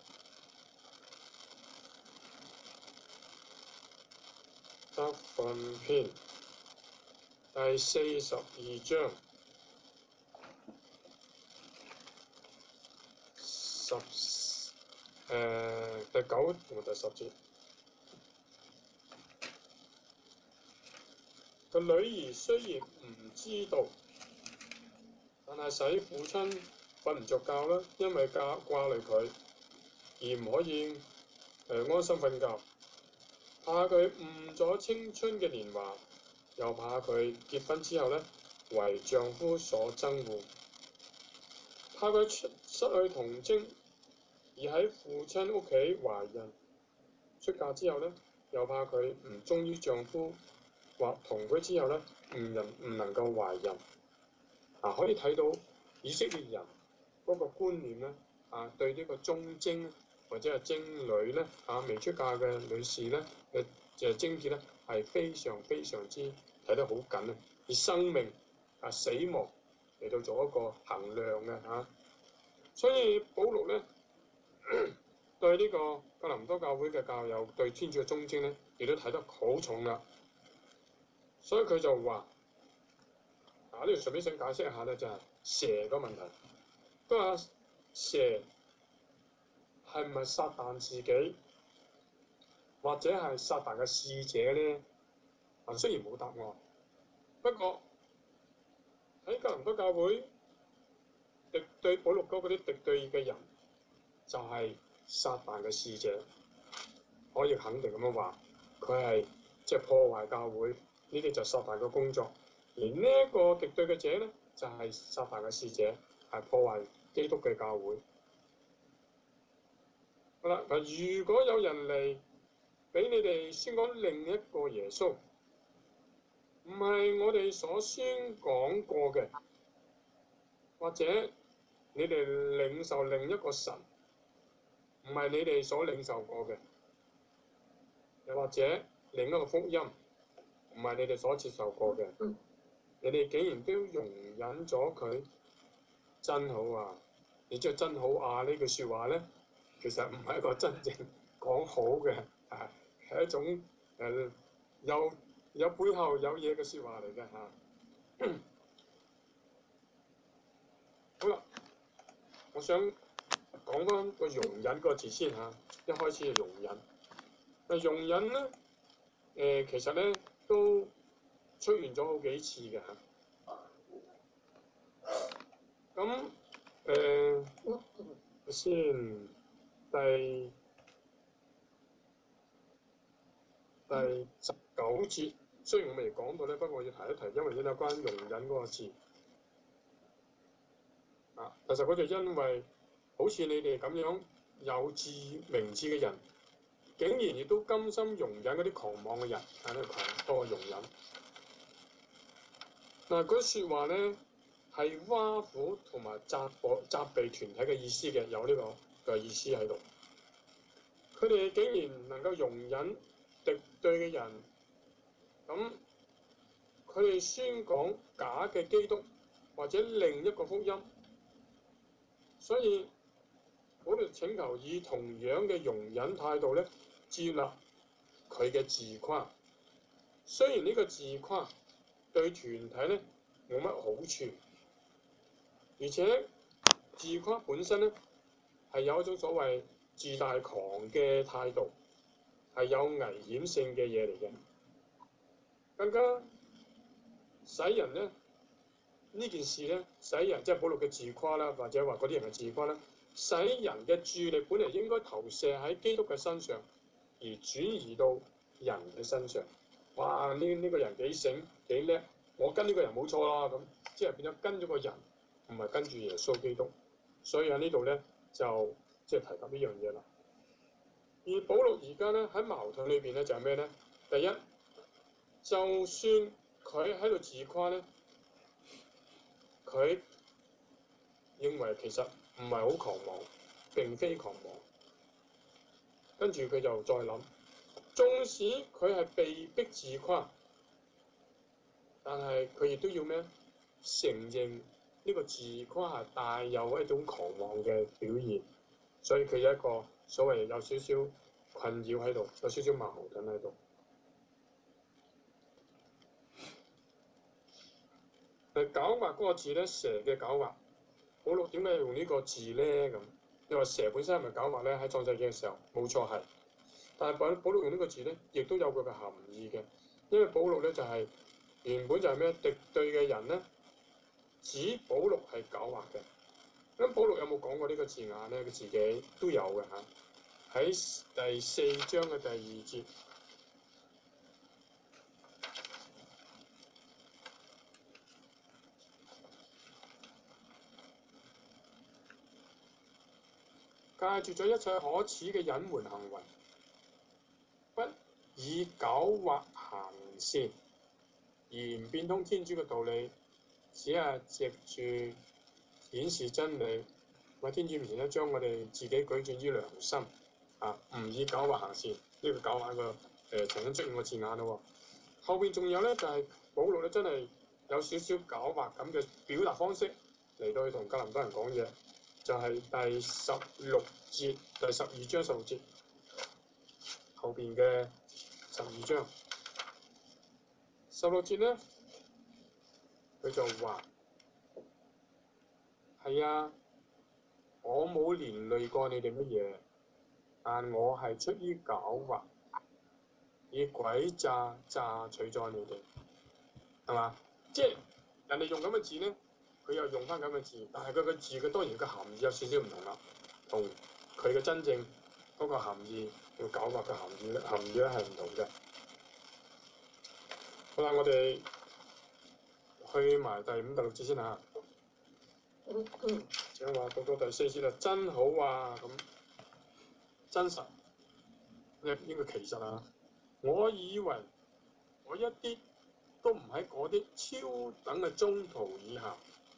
Speaker 1: 德訓篇第42章第9同第10節。個女兒雖然唔知道， 但係使父親瞓唔着覺啦，因為掛慮佢，而唔可以安心瞓覺，怕佢誤咗青春嘅年華，又怕佢結婚之後呢，為丈夫所憎惡，怕佢失去童貞，而喺父親屋企懷孕，出嫁之後呢，又怕佢唔忠於丈夫，或同居之後呢，唔能夠懷孕。可以睇到以色列人嗰個觀念咧，對呢個忠貞或者係貞女咧，未出嫁嘅女士咧嘅貞潔咧係非常非常之睇得好緊啊！以生命死亡嚟到做一個衡量嘅所以保祿咧對呢個哥林多教會嘅教友對天主嘅忠貞咧，亦都睇得好重啦。所以佢就話。呢度順便想解釋一下咧，就係蛇個問題。佢話蛇係唔係撒旦自己，或者係撒旦嘅使者咧？雖然冇答案，不過喺哥林多教會敵對保祿嗰啲敵對嘅人，就係撒旦嘅使者，可以肯定咁樣話，佢係即係破壞教會，呢啲就撒旦嘅工作。而呢一個敵對嘅者咧，就係撒旦嘅使者，係破壞基督嘅教會。好啦，嗱，如果有人嚟俾你哋宣講另一個耶穌，唔係我哋所宣講過嘅，或者你哋領受另一個神，唔係你哋所領受過嘅，又或者另一個福音，唔係你哋所接受過嘅。你哋竟然都容忍咗佢，真好啊！你知道真好啊呢句説話咧，其實唔係一個真正講好嘅，係一種有背後有嘢嘅説話嚟嘅好啦，我想講翻個容忍個字先一開始係容忍。容忍咧，其實咧都出現咗好幾次嘅咁先第19節，雖然我未講到咧，不過我要提一提，因為有關容忍嗰個字其實嗰就因為好似你哋咁樣有明智嘅人，竟然亦都甘心容忍嗰啲狂妄嘅人，呢個狂多容忍。嗰啲説話咧係挖苦同埋責備團體嘅意思嘅，有呢個嘅意思喺度。佢哋竟然能夠容忍敵對嘅人，咁佢哋宣講假嘅基督或者另一個福音，所以我哋請求以同樣嘅容忍態度咧，接納佢嘅自誇。雖然呢個自誇對團體咧冇乜好處，而且自誇本身咧係有一種所謂自大狂嘅態度，係有危險性嘅嘢嚟嘅。更加使人咧呢件事咧，使人即係保祿嘅自誇啦，或者話嗰啲人嘅自誇啦，使人嘅注意力本嚟應該投射喺基督嘅身上，而轉移到人嘅身上。哇！呢個人幾醒幾叻，我跟呢個人冇錯啦，咁即係變咗跟咗個人，唔係跟住耶穌基督。所以喺呢度咧就即係提及呢樣嘢啦。而保祿而家咧喺矛盾裏邊咧就係咩咧？第一，就算佢喺度自誇咧，佢認為其實唔係好狂妄，並非狂妄。跟住佢就再諗，縱使佢係被逼自誇，但係佢亦都要咩？承認呢個自誇係帶有一種狂妄嘅表現，所以佢有一個所謂有少少困擾喺度，有少少矛盾喺度。狡猾嗰個字咧，蛇嘅狡猾，保祿點解用呢個字咧？咁你話蛇本身係咪狡猾咧？喺創世記嘅時候，冇錯係。但係保祿用呢個字咧，亦都有佢嘅含義嘅，因為保祿咧就係原本就係咩敵對嘅人咧， 指保祿係狡猾嘅。咁保祿有冇講過呢個字眼咧？佢自己都有嘅嚇。喺第4章嘅第2節，戒絕咗一切可恥嘅隱瞞行為，不以狡猾行善，而唔變通天主嘅道理，只係藉住顯示真理，喺天主面前咧，將我哋自己舉轉於良心。唔以狡猾行善，呢、這個狡猾個重新出現個字眼咯。後邊仲有咧，就係保祿咧，真係有少少狡猾咁嘅表達方式嚟到去同格林多人講嘢，就係、是、第16節，第12章16節後邊嘅12章16節咧，佢就話係啊，我冇連累過你哋乜嘢。但我係出於狡猾，以詭詐詐取咗你哋，係嘛？即係人哋用咁嘅字咧，佢又用翻咁嘅字，但係佢個字嘅當然個含義有少少唔同啦，同佢嘅真正嗰個含義，用狡猾嘅含義咧係唔同嘅。好啦，我哋去埋第5、第6節先嚇。請話讀到第4節啦，真好啊咁。真實，應該其實啊！我以為我一啲都唔喺嗰啲超等嘅中途以下。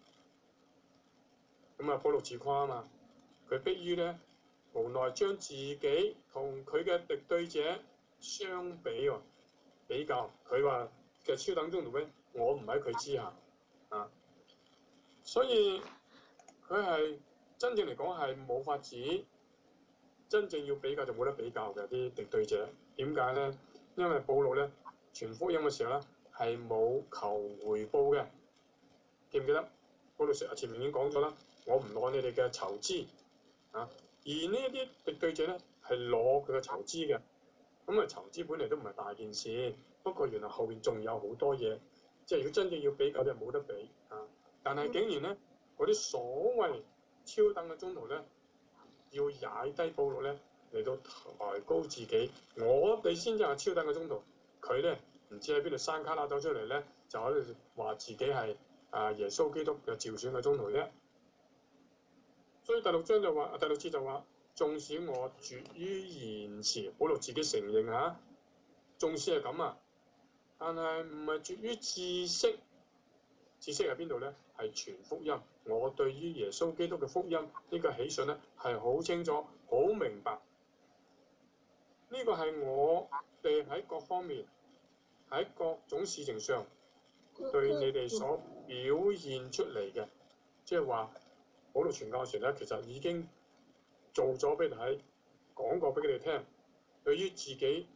Speaker 1: 咁啊，保祿自誇啊嘛，佢迫於咧無奈將自己同佢嘅敵對者相比喎，比較佢話嘅超等中途咧，我唔喺佢之下啊，所以佢係真正嚟講係冇法子。真正要比較就冇得比較嘅啲敵對者，點解咧？因為保祿咧傳福音嘅時候咧係冇求回報嘅，記唔記得？保祿前面已經講咗啦，我唔攞你哋嘅酬資啊，而呢啲敵對者咧係攞佢嘅酬資嘅，咁啊酬資本嚟都唔係大件事，不過原來後邊仲有好多嘢，即係如果真正要比較就冇得比啊！但係竟然咧嗰啲所謂超等嘅宗徒咧，要踩低保祿咧嚟到抬高自己，我哋先至係超等嘅宗徒，佢咧唔知喺邊度山卡拉走出嚟咧，就喺度話自己係耶穌基督嘅召選嘅宗徒啫。所以第6章就話，第6節就話，縱使我拙於言辭，保祿自己承認嚇，縱使係咁啊，但係唔係拙於知識。知識喺邊度咧？係傳福音。我對於耶穌基督嘅福音呢個喜訊咧係好清楚、好明白。呢個係我哋喺各方面、喺各種事情上對你哋所表現出嚟嘅，即係話保祿傳教時咧，其實已經做咗俾你睇，講過俾佢哋聽。對於自己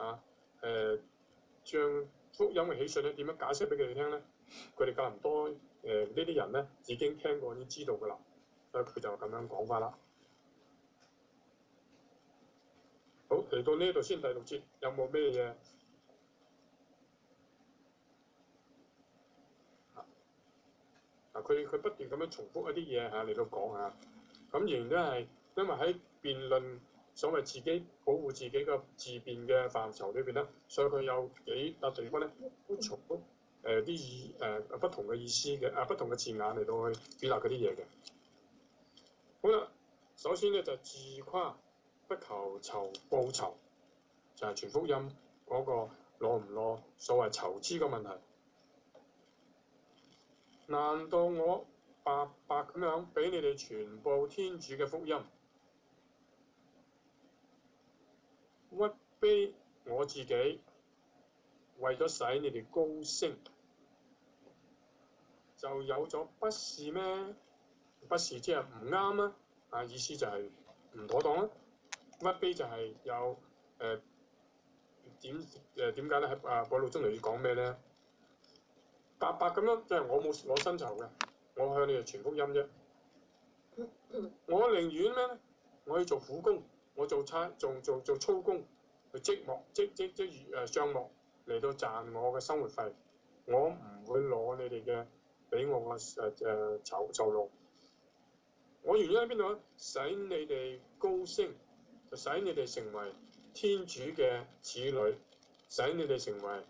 Speaker 1: 將福音嘅喜訊咧點樣解釋俾佢哋聽咧？佢哋格林多呢啲人咧已經聽過，已經知道㗎啦，所以佢就咁樣講法啦。好，嚟到呢度先第6節，有冇咩嘢？佢不斷咁樣重複一啲嘢嚟到講嚇，咁仍然都係因為喺辯論所謂自己保護自己嘅自辯嘅範疇裏邊咧，所以佢有幾笪地方咧都重複啲不同嘅意思嘅不同嘅字眼嚟到去表達嗰啲嘢嘅。好啦，首先咧就自誇不求報酬，就係傳福音嗰個攞唔攞所謂酬資嘅問題。難道我白白咁樣俾你哋傳播天主嘅福音，屈卑我自己，為咗使你哋高升，就有咗不是咩？不是即係唔啱啊！意思就係唔妥當啦。屈卑就係有點解咧？喺保祿宗徒要講咩咧？白白咁樣，即係我冇攞薪酬嘅，我向你哋傳福音啫。我寧願咩咧？我去做苦工，我做差，做粗工，去積木帳目嚟到賺我嘅生活費。我唔會攞你哋嘅俾我個酬勞。我原因喺邊度啊？使你哋高升，就使你哋成為天主嘅子女，使你哋成為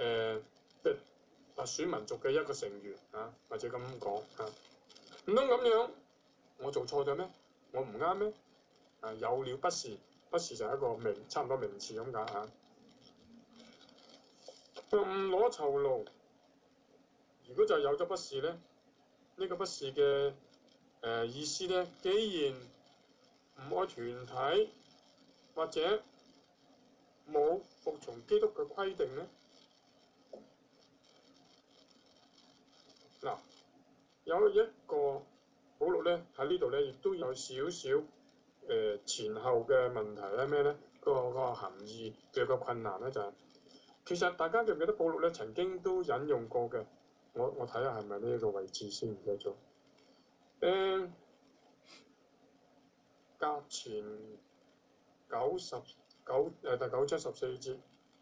Speaker 1: 特選民族嘅一個成員啊，或者咁講啊。唔通咁樣我做錯咗咩？我唔啱咩？啊，有了不是，不是就係一個差唔多名詞咁解嚇。唔攞酬勞，如果就有咗不是咧，呢個不是嘅意思咧，既然唔愛團體或者冇服從基督嘅規定咧，嗱有一個保祿咧喺呢度咧，亦都有少少前後嘅問題咧，咩咧？個含義嘅個困難咧就係、其實大家記唔記得保祿咧曾經都引用過嘅？我睇下係咪呢個位置先，唔記得咗。甲前第9章14節，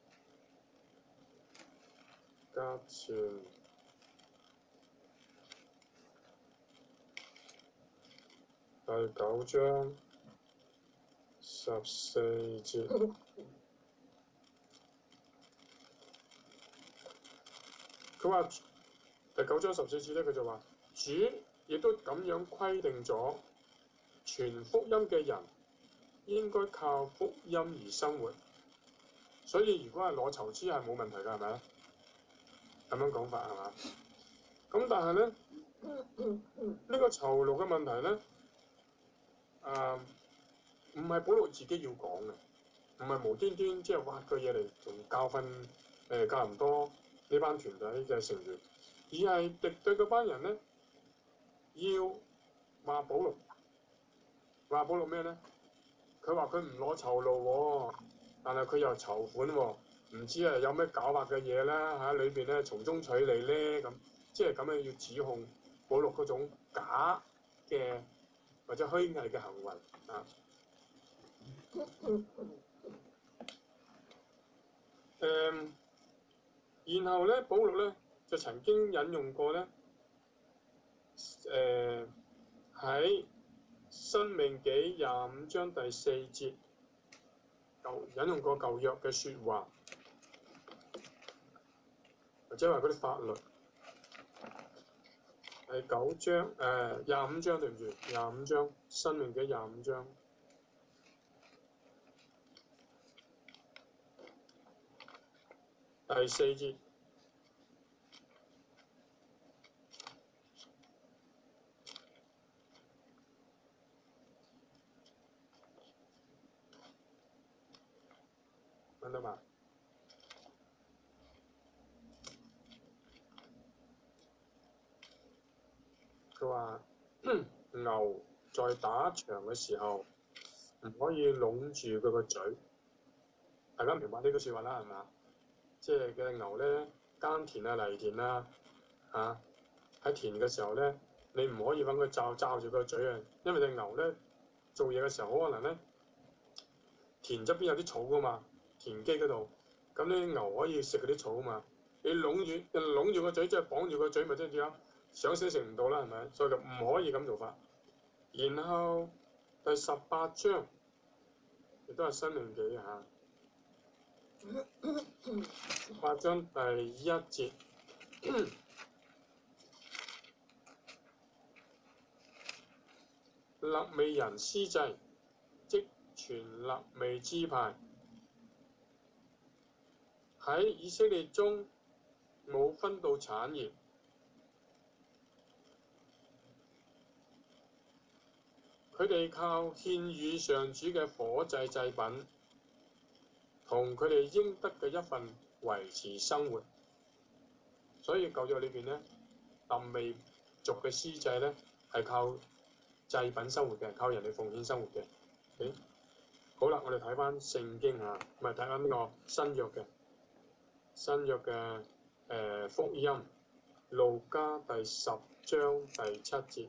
Speaker 1: 甲前第9章14節。佢話第9章14節咧，佢就話主亦都咁樣規定咗，傳福音嘅人應該靠福音而生活。所以如果係攞酬資係冇問題㗎，係咪？咁樣講法係嘛？咁但係咧，呢個酬勞嘅問題咧，唔係保祿自己要講嘅，唔係無端端即係挖個嘢嚟同教訓格林多呢班團體嘅成員，而係敵對嗰班人咧要話保祿咩咧？佢話佢唔攞酬勞喎，但係佢又籌款喎，唔知係有咩狡猾嘅嘢咧喺裏邊咧從中取利咧咁，即係咁樣要指控保祿嗰種假嘅或者虛偽嘅行為啊。然後咧，保祿咧就曾經引用過咧，喺申命記25章第4節，引用過舊約嘅説話，或者話嗰啲法律。第9章25章對唔住，25章申命記25章。第4節，揾到嘛？佢話牛在打場嘅時候唔可以攏住佢個嘴，大家明白呢個説話啦，係嘛？即係嘅牛咧，耕田啊、犁田啊，喺田嘅時候咧，你唔可以揾佢罩住個嘴啊，因為隻牛咧做嘢嘅時候，好可能咧田側邊有啲草噶嘛，田基嗰度，咁啲牛可以食嗰啲草啊嘛，你攏住個嘴，即係綁住個嘴，咪即係點啊？想食食唔到啦，係咪？所以就唔可以咁做法。然後第18章亦都係申命記嚇。18章第1節，肋未人司祭，即全肋未支派，喺以色列中冇分到產業，佢哋靠獻與上主嘅火祭祭品，同佢哋應得嘅一份維持生活。所以舊約裏邊咧，肋未族嘅司祭咧係靠祭品生活嘅，靠人哋奉獻生活嘅。好啦，我哋睇翻聖經嚇，唔係睇翻呢個新約嘅福音，路加第10章第7節。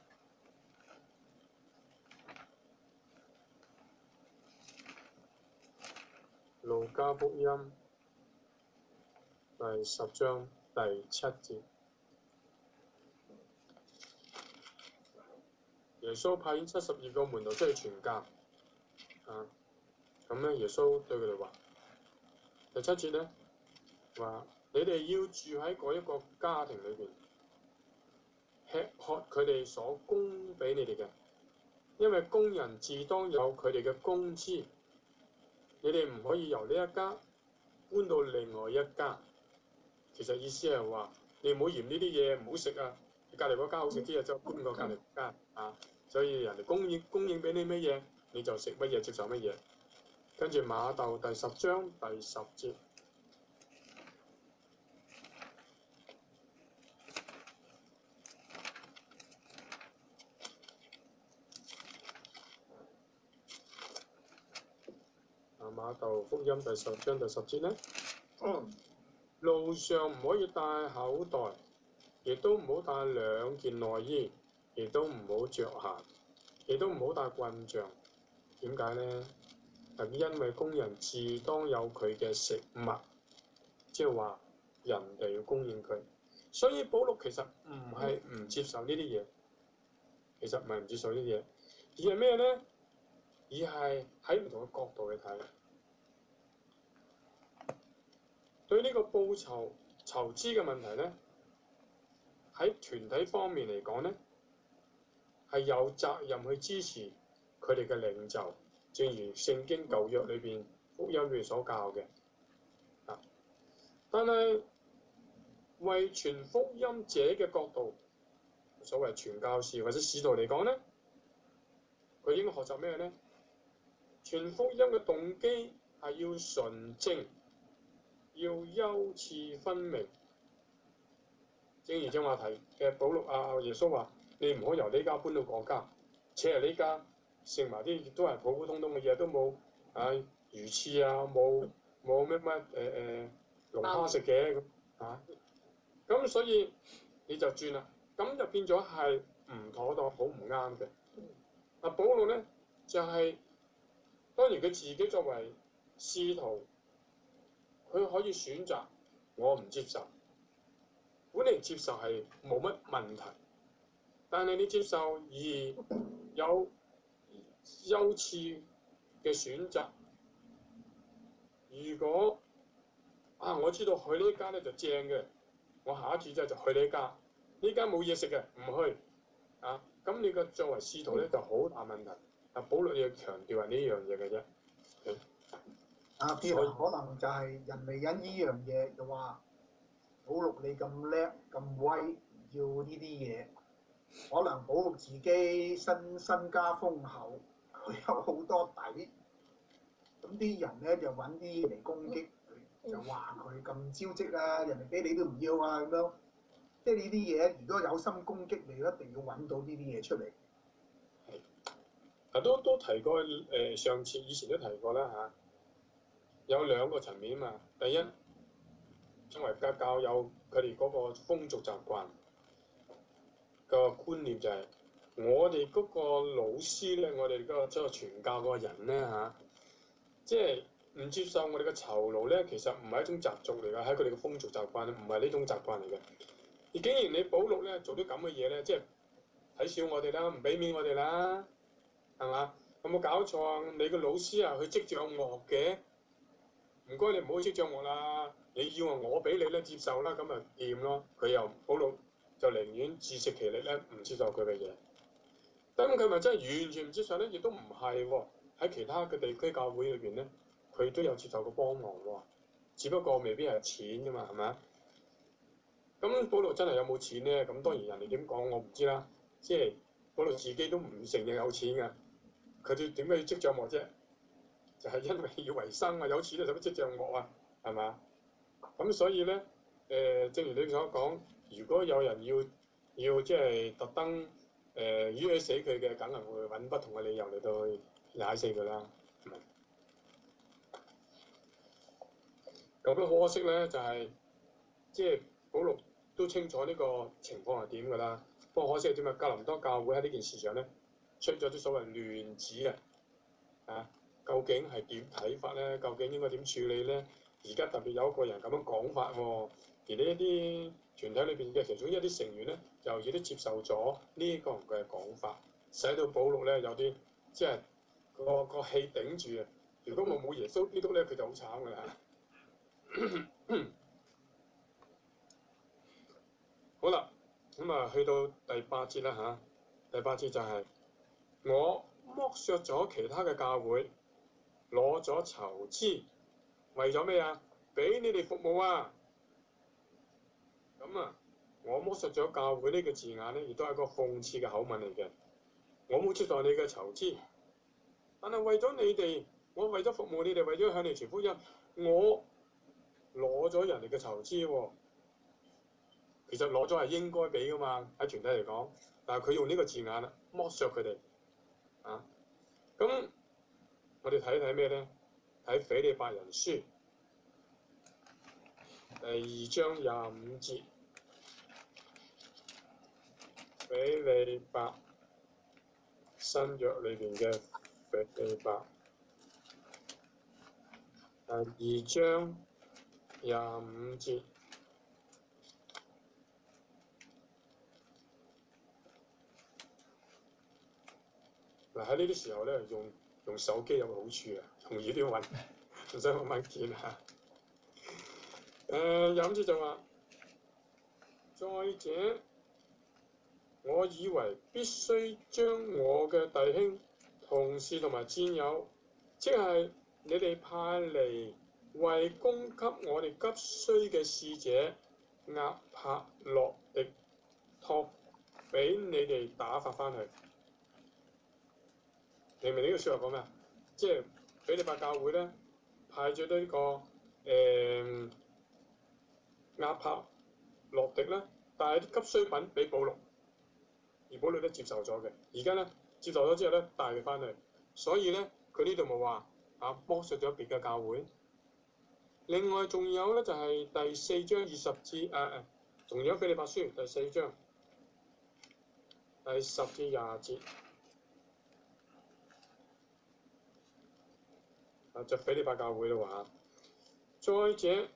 Speaker 1: 路加福音第10章第7節。 耶穌派遣72個門徒出去傳教，咁咧耶穌對佢哋話，第7節咧話：你哋要住喺嗰一個家庭裏邊，吃喝佢哋所供俾你哋嘅，因為工人自當有佢哋嘅工資，你哋唔可以由呢一家搬到另外一家。其實意思係話，你唔好嫌呢啲嘢唔好食啊，隔離嗰間好食啲啊，就搬過隔離嗰間啊。所以人哋供應俾你乜嘢，你就食乜嘢，接受乜嘢。跟住馬竇第10章第10節。馬竇福音第10章第10節咧，路上唔可以帶口袋，亦都唔好帶2件內衣，亦都唔好着鞋，亦都唔好帶棍杖。點解咧？因為工人自當有佢嘅食物，即係話人哋要供應佢。所以保祿其實唔係唔接受呢啲嘢，其實唔係唔接受呢啲嘢，而係咩咧？而係喺唔同嘅角度去睇。對呢個報酬籌資嘅問題咧，喺團體方面嚟講咧，係有責任去支持佢哋嘅領袖，正如聖經舊約裏邊福音裏所教嘅。但係為傳福音者嘅角度，所謂傳教士或者使徒嚟講咧，佢應該學習咩咧？傳福音嘅動機係要純正，要優次分明。正如正話提嘅保祿耶穌話：你唔好由呢家搬到嗰家，且係呢家食埋啲亦都係普普通通嘅嘢，都冇魚翅啊，冇咩龍蝦食嘅咁咁所以你就轉啦，咁就變咗係唔妥當，好唔啱嘅。保祿咧就係、當然佢自己作為使徒，佢可以選擇我唔接受。本嚟接受係冇乜問題，但係你接受而有優次嘅選擇。如果我知道去呢間咧就正嘅，我下一次就去呢間，呢間冇嘢食嘅唔去咁你個作為使徒咧就好大問題。保祿要強調係呢樣嘢嘅啫。
Speaker 2: 譬如可能就係人嚟緊呢樣嘢，就話保祿你咁叻咁威，要呢啲嘢，可能保祿自己身家豐厚，佢有好多底，咁啲人咧就揾啲嘢嚟攻擊佢，就話佢咁招積啊，人哋俾你都唔要啊咁樣，即係呢啲嘢如果有心攻擊你，一定要揾到呢啲嘢出嚟。
Speaker 1: 都提過上次以前都提過啦有2個層面嘛。第一，作為教友佢哋嗰個風俗習慣個觀念就係、我哋嗰個老師咧，我哋嗰個即係傳教嗰個人咧即係唔接受我哋嘅酬勞咧，其實唔係一種習俗嚟㗎，喺佢哋嘅風俗習慣，唔係呢種習慣嚟嘅。而竟然你保祿咧做啲咁嘅嘢咧，即係睇小我哋啦，唔俾面我哋啦，係嘛？有冇搞錯啊？你個老師佢積著惡嘅，唔該你唔好積著惡啦。你要我俾你咧接受啦，咁咪掂咯。佢又保祿就寧願自食其力咧，唔接受佢嘅嘢。咁佢咪真係完全唔接受咧？亦都唔係喎。喺其他嘅地區教會裏邊咧，佢都有接受過幫忙喎。只不過未必係錢㗎嘛，係咪啊？咁保祿真係有冇錢咧？咁當然人哋點講我唔知啦。即係保祿自己都唔承認有錢㗎。佢哋點解要積著惡啫？就係因為要維生啊！有錢就使乜積著惡啊？係嘛？咁所以咧，正如你所講，如果有人要即係特登冤死佢嘅，梗係會揾不同嘅理由嚟到去踩死佢啦。咁都好可惜咧，就係即係保祿都清楚呢個情況係點㗎啦。不過可惜係點啊？哥林多教會喺呢件事上咧出咗啲所謂亂子究竟係點睇法咧？究竟應該點處理咧？而家特別有一個人咁樣講法喎，而呢一啲團體裏邊嘅其中一啲成員咧，又亦都接受咗呢個人嘅講法。 使到保祿咧有啲即係個氣頂住啊！如果我冇耶穌基督咧，佢就好慘㗎啦。好啦，咁啊去到第8節啦嚇，第8節就係、我剝削咗其他嘅教會，攞咗籌資，為咗咩啊？俾你哋服務啊！咁啊，我剝削咗教會呢個字眼咧，亦都係一個諷刺嘅口吻嚟嘅。我冇接受你嘅籌資，但係為咗你哋，我為咗服務你哋，為咗向你傳福音，我攞咗人哋嘅籌資喎。其實攞咗係應該俾噶嘛，喺團體嚟講，但係佢用呢個字眼啦，剝削佢哋啊。咁我哋睇睇咩咧？睇腓利伯人書第2章25節，腓利伯新約裏邊嘅腓利伯第2章25節。嗱，喺呢啲時候咧，用手機有個好處啊，容易啲揾，唔使揾見啊。25節就話：再者，我以為必須將我嘅弟兄、同事同埋戰友，即係你哋派嚟為供給我哋急需嘅使者押帕洛狄託俾你哋打發翻去。明唔明呢個説話講咩啊？即係腓利伯教會咧派咗呢個押帕洛狄咧，帶啲急需品俾保祿，而保祿都接受咗嘅。而家咧接受咗之後咧，帶佢翻去，所以咧佢呢度冇話剝削咗別嘅教會。另外仲有咧就係、是、第4章20節仲有腓利伯書第4章第10至20節。就腓利伯教會啦話，再者，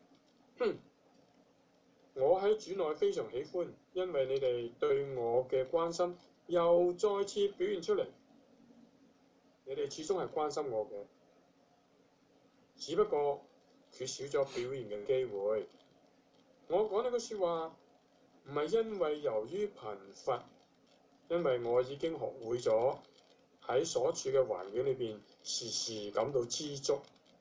Speaker 1: 我喺主內非常喜歡，因為你哋對我嘅關心又再次表現出嚟。你哋始終係關心我嘅，只不過缺少咗表現嘅機會。我講呢句説話唔係因為由於貧乏，因為我已經學會咗喺所處嘅環境裏邊時時感到知足。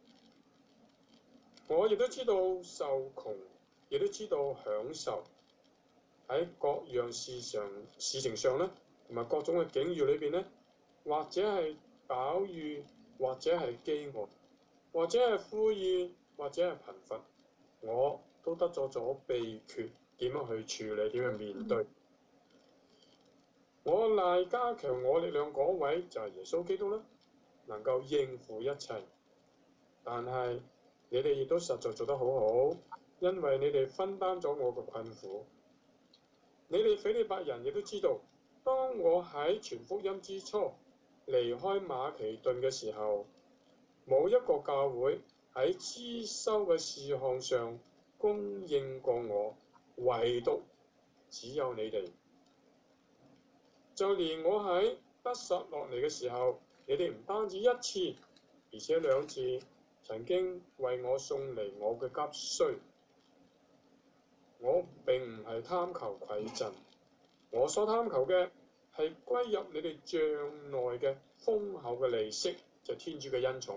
Speaker 1: 我亦都知道受窮，亦都知道享受。喺各樣事情上咧，同埋各種嘅境遇裏邊咧，或者係飽飫，或者係飢餓，或者係富裕，或者係貧乏，我都得咗秘訣，點樣去處理，點樣面對。我賴加強我力量嗰位就係耶穌基督啦，能夠應付一切。但係你哋亦都實在做得好好，因為你哋分擔咗我嘅困苦。你哋腓利伯人亦都知道，當我喺傳福音之初離開馬其頓嘅時候，冇一個教會喺資收嘅事項上供應過我，唯獨只有你哋。就連我喺得撒洛尼嘅時候，你哋唔單止一次，而且2次曾經為我送嚟我嘅急需。我並唔係貪求饋贈，我所貪求嘅係歸入你哋帳內嘅豐厚嘅利息，就係天主嘅恩寵。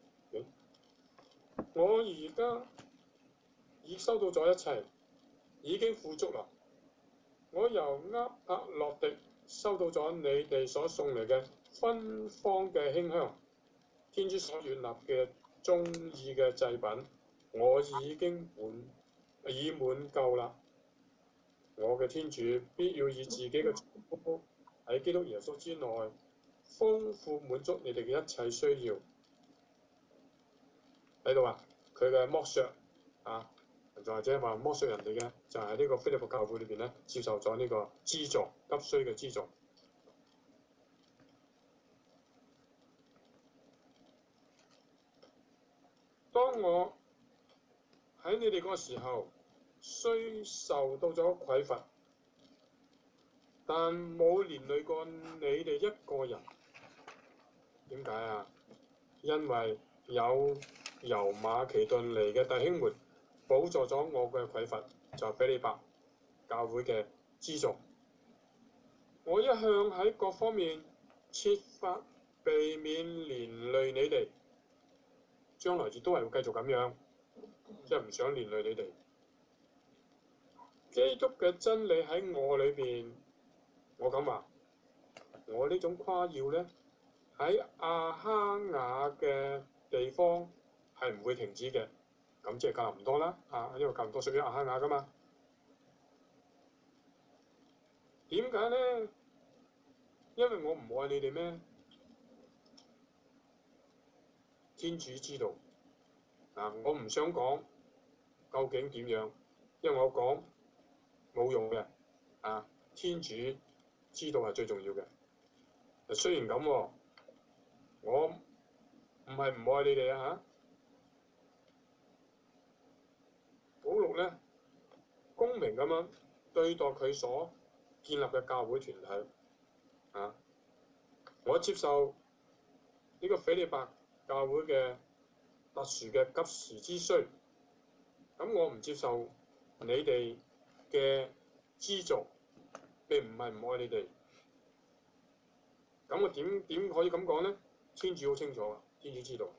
Speaker 1: 我而家已收到咗一切，已經富足啦。我由押帕洛狄收到咗你哋所送嚟嘅芬芳嘅馨香，天主所悅納嘅忠義嘅祭品，我已經已滿夠啦。我嘅天主必要以自己嘅祝福喺基督耶穌之內，豐富滿足你哋嘅一切需要。喺度啊，佢嘅剝削仲或者話剝削人哋嘅，就係呢個腓利伯教會裏邊咧，接受咗呢個資助，急需嘅資助。當我喺你哋嗰個時候，雖受到咗匱乏， 但冇連累過你哋一個人。點解啊？因為有由馬其頓嚟嘅弟兄們補助咗我嘅匱乏，就係腓利伯教會嘅資助。我一向喺各方面設法避免連累你哋，將來亦都係會繼續咁樣，即係唔想連累你哋。基督嘅真理喺我裏邊，我咁話，我呢種誇耀咧，喺亞哈雅嘅地方係唔會停止嘅。咁即係格林多啦，因為格林多屬於亞哈雅噶嘛。點解咧？因為我唔愛你哋咩？天主知道。我唔想講究竟點樣，因為我講冇用嘅。天主知道係最重要嘅。雖然咁喎，我唔係唔愛你哋啊！保祿咧，公平咁樣對待佢所建立嘅教會團體。我接受呢個腓利伯教會嘅特殊嘅急時之需，咁我唔接受你哋嘅資助，並唔係唔愛你哋。咁我點可以咁講咧？天主好清楚啊，天主知道。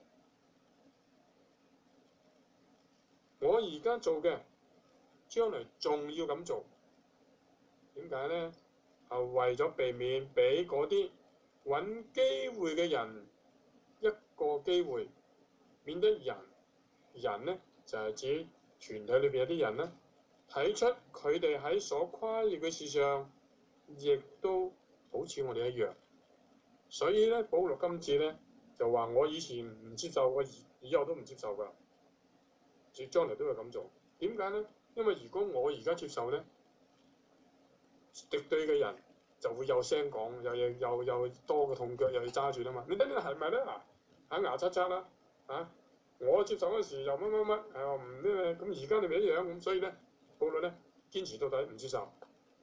Speaker 1: 我而家做嘅，將來仲要咁做。點解咧？係為咗避免俾嗰啲揾機會嘅人一個機會，免得人咧就係指團體裏邊有啲人咧睇出佢哋喺所誇耀嘅事上，亦都好似我哋一樣。所以咧，保祿今次咧就話：我以前唔接受，我以後都唔接受㗎，將來都會咁做。點解咧？因為如果我而家接受咧，敵對嘅人就會有聲講，又多個痛腳，又要揸住啦嘛。你睇係咪咧？喺牙刷刷啦，我接受嗰時又乜，係話唔咩咁，而家你咪一樣咁，所以咧，保祿咧堅持到底唔接受，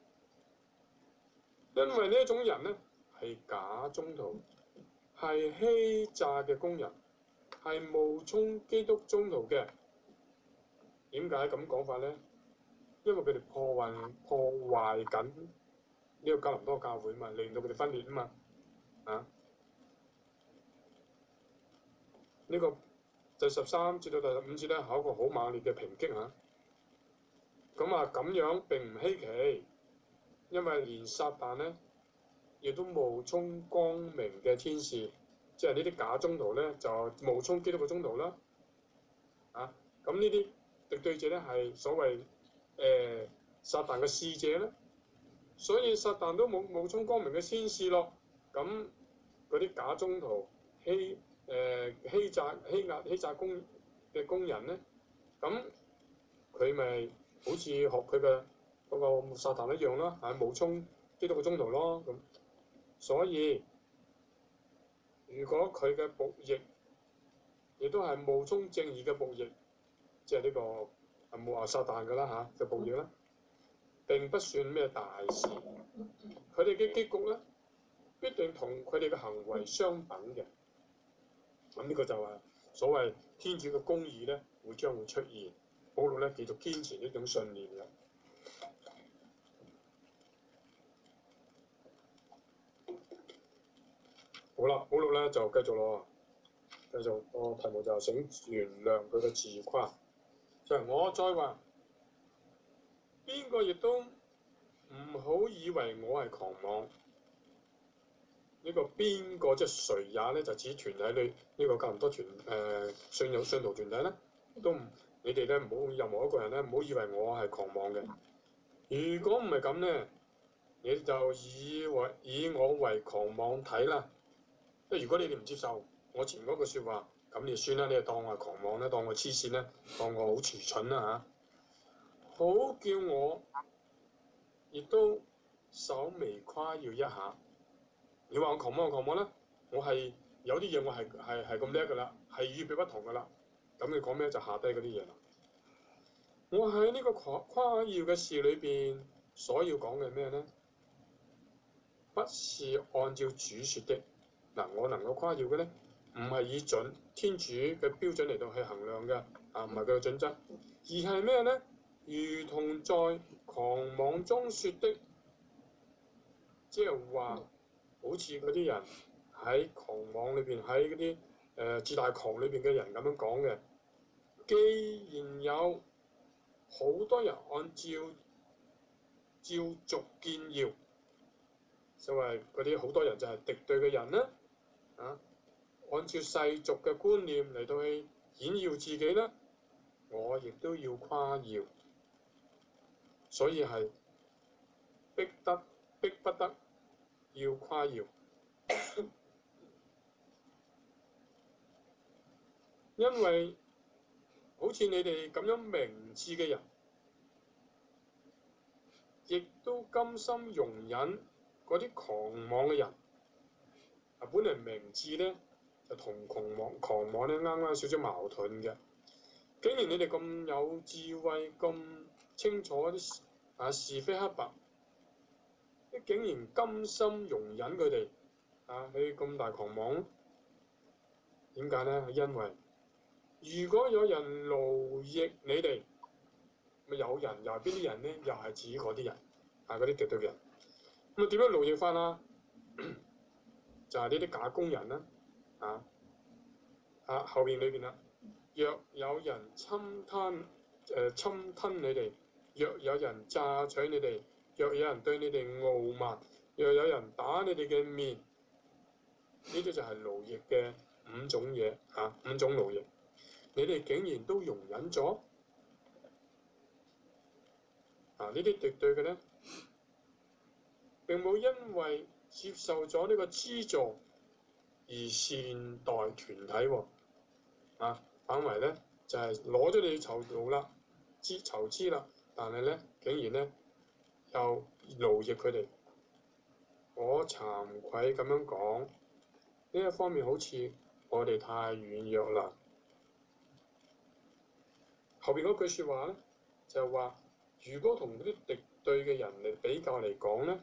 Speaker 1: 因為呢一種人咧係假宗徒，係欺詐嘅工人，係冒充基督宗徒嘅。點解咁講法咧？因為佢哋破壞緊呢個格林多教會嘛，令到佢哋分裂啊嘛。呢個第13節到第15節咧，係一個好猛烈嘅抨擊嚇。咁樣並唔稀奇，因為連撒旦咧亦都冒充光明嘅天使，即係呢啲假宗徒咧就冒充基督嘅宗徒啦。咁呢啲敵對者咧係所謂撒旦嘅使者咧，所以撒旦都冒充光明嘅天使咯。咁嗰啲假宗徒欺詐工人咧，咁佢咪好似學佢嘅嗰個撒旦一樣啦，冒充基督嘅宗徒咯。咁所以如果佢嘅僕役亦都係冒充正義嘅僕役，即係呢個冇話撒旦㗎啦嘅僕役啦，並不算咩大事。佢哋嘅結局咧，必定同佢哋嘅行為相等嘅。咁呢個就係所謂天主嘅公義咧，將會出現。保祿咧繼續堅持呢種信念嘅。好啦，保祿咧就繼續咯，繼續個題目就係請原諒佢嘅自誇。就係我再話，邊個亦都唔好以為我係狂妄。呢個邊個即係誰也咧，就指團體裏呢個格林多信徒團體咧，都唔你哋咧唔好任何一個人咧唔好以為我係狂妄嘅。如果唔係咁咧，你就以我為狂妄睇啦。即係如果你哋唔接受我前嗰句説話，咁你就算啦，你就當我係狂妄啦，當我黐線啦，當我好愚蠢啦好叫我亦都稍微誇耀一下。你話我狂妄啦，我係有啲嘢我係咁叻㗎啦，係與別不同㗎啦。咁你講咩就下低嗰啲嘢啦。我喺呢個誇耀嘅事裏邊所要講嘅咩咧？ 不是按照主說的。嗱，我能夠誇耀嘅咧，唔係以天主嘅標準嚟到去衡量嘅，唔係佢嘅準則，而係咩咧？如同在狂妄中說的，即係話好似嗰啲人喺狂妄裏邊，喺嗰啲自大狂裏邊嘅人咁樣講嘅。既然有好多人按照俗見耀，所謂嗰啲好多人就係敵對嘅人啦，按照世俗嘅觀念嚟到去顯耀自己啦，我亦都要誇耀，所以係逼不得要誇耀，因為好似你哋咁樣明智嘅人，亦都甘心容忍嗰啲狂妄嘅人。本嚟明智咧就同狂妄咧啱少少矛盾嘅。竟然你哋咁有智慧，咁清楚啲是非黑白，竟然甘心容忍佢哋你咁大狂妄，點解咧？因為如果有人奴役你哋，咪有人又係邊啲人咧？又係指嗰啲人嗰啲敵對嘅人。咁點樣奴役法啊？就係呢啲假公人啦，後邊裏邊啦，若有人侵吞你哋，若有人榨取你哋，若有人對你哋傲慢，若有人打你哋嘅面，呢啲就係奴役嘅5種嘢5種奴役，你哋竟然都容忍咗呢啲敵對嘅咧，並冇因為接受咗呢個資助而善待團體喎，反為咧就係攞咗你酬勞啦、籌資啦，但係咧竟然咧又奴役佢哋，我慚愧咁樣講，呢一方面好似我哋太軟弱啦。後邊嗰句説話咧就係話，如果同嗰啲敵對嘅人嚟比較嚟講咧，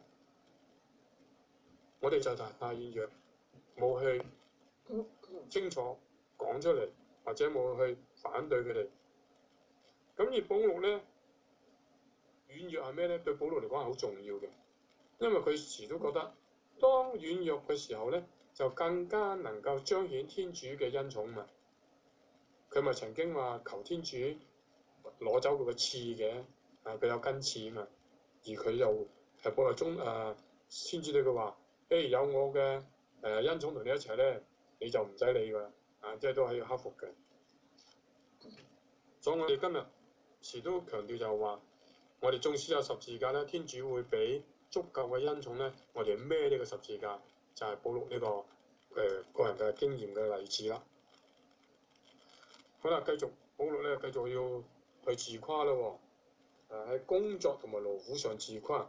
Speaker 1: 我哋就太軟弱，冇去清楚講出嚟，或者冇去反對佢哋。咁而保祿咧軟弱係咩咧？對保祿嚟講係好重要嘅，因為佢時都覺得當軟弱嘅時候咧，就更加能夠彰顯天主嘅恩寵嘛。佢咪曾經話求天主攞走佢個刺嘅，佢有根刺嘛，而佢又保祿中先知對佢話。有我嘅恩寵同你一齊咧，你就唔使理㗎啦，即係都係要克服嘅。所以我哋今日時都強調就係話，我哋縱使有十字架咧，天主會俾足夠嘅恩寵咧，我哋孭呢個十字架，就係保祿呢個個人嘅經驗嘅例子啦。好啦，繼續保祿咧，繼續要去自誇啦喎，喺工作同埋勞苦上自誇。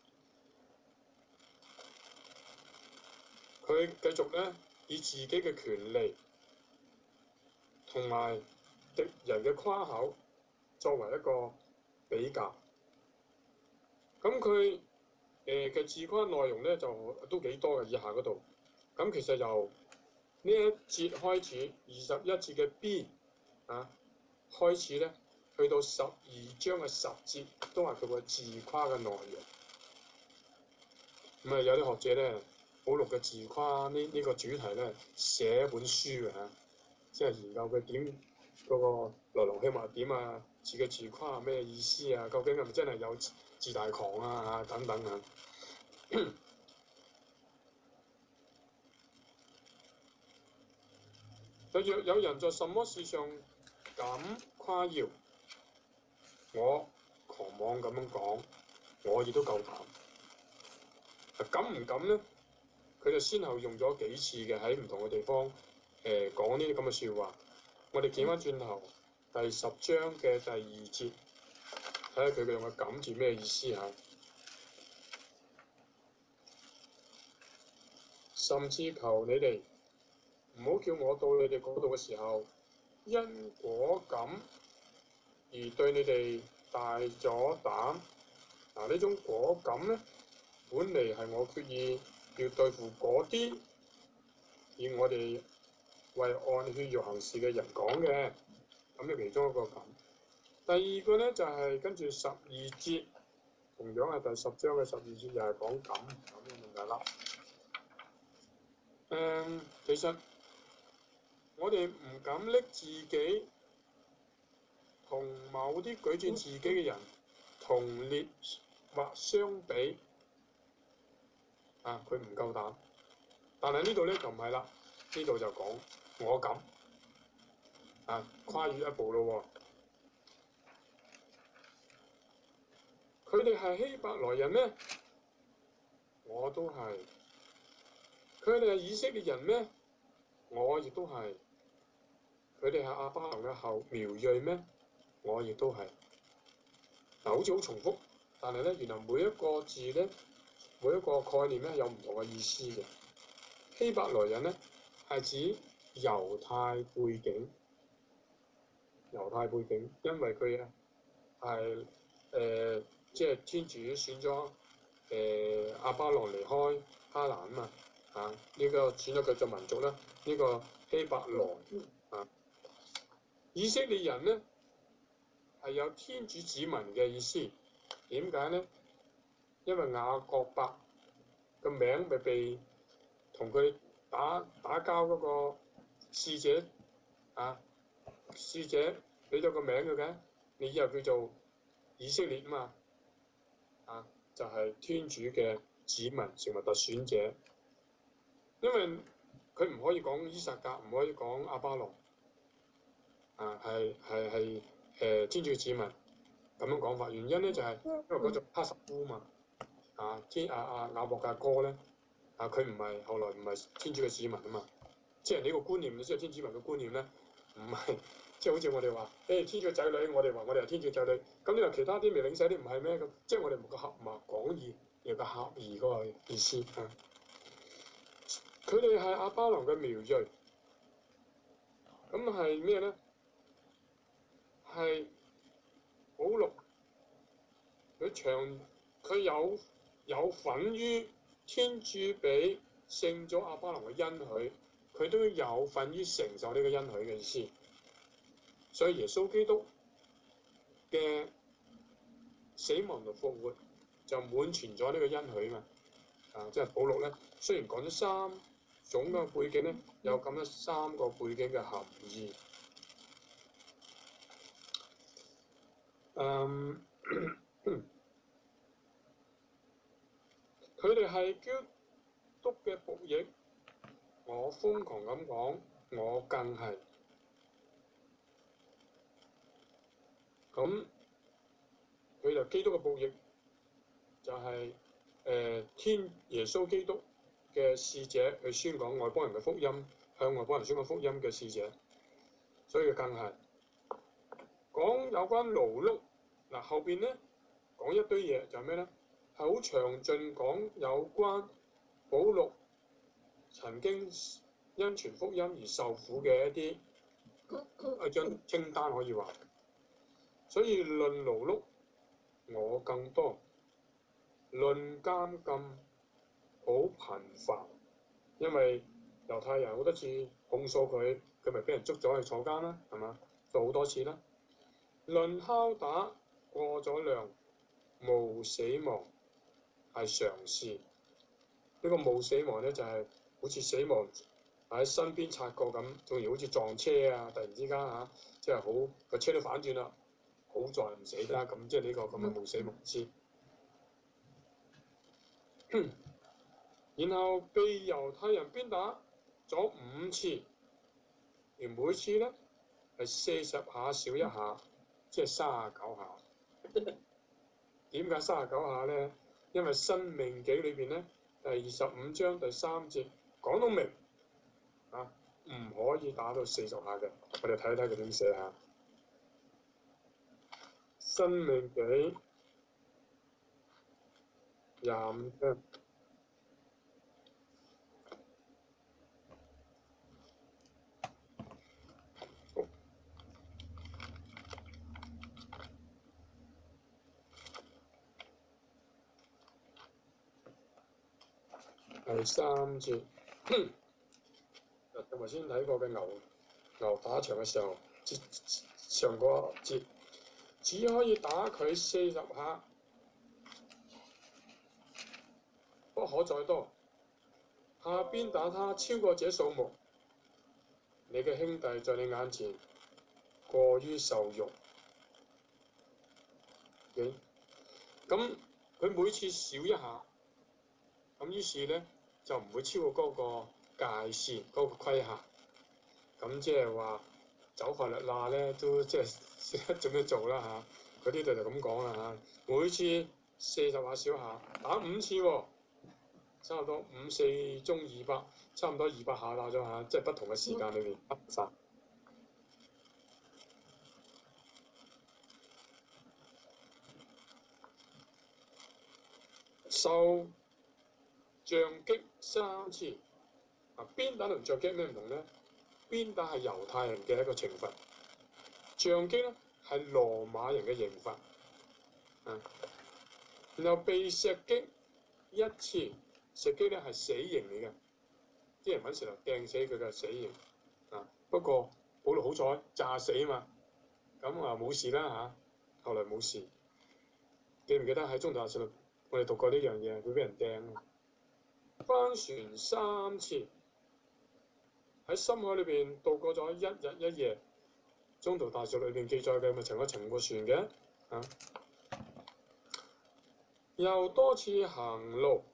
Speaker 1: 佢繼續咧以自己嘅權利同埋敵人嘅誇口作為一個比較。咁佢嘅自誇內容咧就都幾多嘅，以下嗰度。咁其實由呢一節開始，21節嘅 B 開始咧，去到12章嘅10節都係佢個自誇嘅內容。咁有啲學者咧，保祿嘅自誇呢個主題咧，寫一本書嘅即係研究佢點嗰個來龍去脈點自己自誇係咩意思究竟係咪真係有自大狂等等若有人在什麼事上敢誇耀，我狂妄咁樣講，我亦都夠膽。敢唔敢咧？佢就先後用咗幾次嘅喺唔同嘅地方講呢啲咁嘅説話。我哋見翻轉頭第10章嘅第2節，睇下佢用嘅敢字咩意思甚至求你哋唔好叫我到你哋嗰度嘅時候，因果敢而對你哋大咗膽。呢種果敢咧，本嚟係我決意要對付嗰啲以我哋為按血肉行事嘅人講嘅，咁呢其中一個咁。第二個咧就係跟住12節，同樣係第10章嘅12節，又係講咁嘅問題啦。其實我哋唔敢拎自己同某啲舉薦自己嘅人同列或相比，佢唔夠膽。但係呢度咧就唔係啦，呢度就講我敢，跨越一步咯喎。佢哋係希伯來人咩？我都係。佢哋係以色列人咩？我亦都係。佢哋係亞巴郎嘅後苗裔咩？我亦都係。好似好重複，但係咧，原來每一個字咧，每一個概念咧，有唔同嘅意思嘅。希伯來人咧係指猶太背景，因為佢係即係天主選咗亞巴郎離開哈蘭啊嘛，呢個選咗佢嘅民族啦，呢個希伯來以色列人咧係有天主子民嘅意思。點解咧？因為雅各伯個名咪被同佢打交嗰個使者使者俾咗個名佢嘅，你以後叫做以色列嘛，就係天主嘅子民，成為特選者。因為佢唔可以講伊撒格，唔可以講亞巴郎，係天主嘅子民咁樣講法。原因咧就係因為嗰種哈什夫嘛，雅博嘅哥咧，佢唔係後來唔係天主嘅子民啊嘛，即係呢個觀念，即係天主民嘅觀念咧，唔係即係好似我哋話天主嘅仔女，我哋話我哋係天主仔女，咁你話其他啲未領洗啲唔係咩？咁即係我哋冇個合埋廣義，有個合義嗰個意思啊。佢哋係亞巴郎嘅苗裔，咁係咩咧？係保祿，佢有份於天主俾聖咗亞巴郎嘅恩許，佢都有份於承受呢個恩許嘅意思。所以耶穌基督嘅死亡同復活就滿全咗呢個恩許嘛。即係保祿咧，雖然講咗3種嘅背景咧，有咁樣3個背景嘅含義。佢哋係基督嘅僕役，我瘋狂咁講，我更係。咁佢就基督嘅僕役，就係耶穌基督嘅使者去宣講外邦人嘅福音，向外邦人宣講福音嘅使者，所以佢更係講有關勞碌。後邊咧講一堆嘢就係咩咧？係好詳盡講有關保祿曾經因傳福音而受苦嘅一張清單可以話。所以論勞碌，我更多；論監禁，好頻繁。因為猶太人好多次控訴佢，佢咪俾人捉咗去坐監啦，係嘛？做好多次啦。論拷打，過咗量，無死亡係常事。呢個無死亡咧就係好似死亡喺身邊擦過咁，仲要好似撞車突然之間即係好個車都反轉啦，好在唔死啦，咁即係呢個咁嘅無死亡之。然後被猶太人鞭打咗5次，而每次咧係40下少一下，即係39下。點解39下咧？因為《申命記》裏邊咧第25章第3節講到明唔可以打到40下嘅。我哋睇睇佢點寫下。《申命記》25章。 第3節，頭先睇過嘅牛打場嘅時候，上個節只可以打佢40下，不可再多。下邊打他超過這數目，你嘅兄弟在你眼前過於受辱。咁佢每次少一下，咁於是咧就唔會超過嗰個界線嗰個規限。咁即係話走法律罅咧都即係識得點樣做啦嚇。佢呢度就咁講啦嚇，每次40下少下，打5次喎。差唔多5、4中200，差唔多200下打咗嚇，即係不同嘅時間裏邊不殺。受杖擊3次。鞭打同杖擊咩唔同咧？鞭打係猶太人嘅一個懲罰，杖擊咧係羅馬人嘅刑罰。然後被石擊1次。石擊咧係死刑嚟嘅，啲人揾石頭掟死佢嘅死刑。不過保羅好彩炸死啊嘛，咁冇事啦嚇。後來冇事，記唔記得喺中途大事我哋讀過呢樣嘢，會俾人掟。翻船3次，喺深海裏邊度過咗1日1夜。中途大事裏邊記載嘅咪曾經沉過船嘅。又多次行路，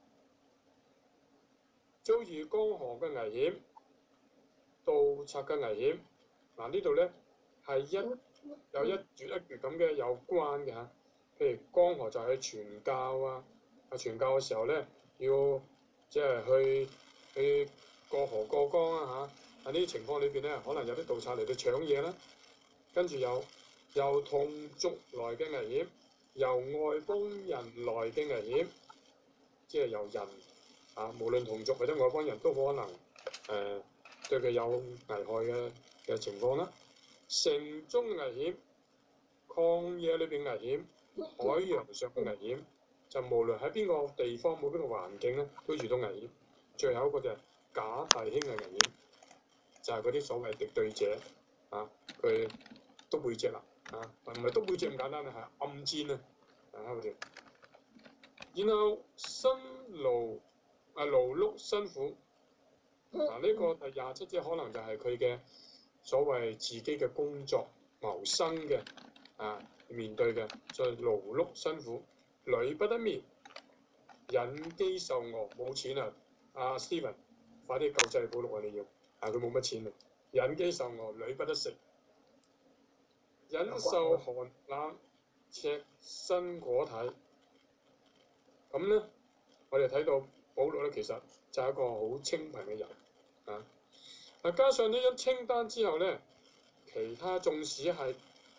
Speaker 1: 遭遇江河嘅危險、盜賊嘅危險。呢度咧係有一橛一橛咁嘅有關嘅嚇。譬如江河就係去傳教啊，傳教嘅時候咧要即係去過河過江啊嚇。呢啲情況裏邊咧，可能有啲盜賊嚟到搶嘢啦。跟住由同族來嘅危險，由外邦人來嘅危險，即係由人。無論同族或者外邦人都可能對佢有危害嘅情況啦。城中危險、曠野裏邊危險、海洋上嘅危險，就無論喺邊個地方冇邊個環境咧，都遇到危險。最後一個就係假弟兄嘅危險，就係嗰啲所謂敵對者佢督背脊啦唔係督背脊咁簡單，係暗箭啊嗰條。然後勞碌辛苦，呢個第27節可能就係佢嘅所謂自己嘅工作謀生嘅面對嘅，就係勞碌辛苦，屢不得眠，忍飢受餓，冇錢啊！Steven， 快啲救濟保祿你要佢冇乜錢啊！忍飢受餓，屢不得食，忍受寒冷，赤身裹體。咁咧，我哋睇到保祿咧，其實就係一個好清貧嘅人加上呢張清單之後咧，其他縱使係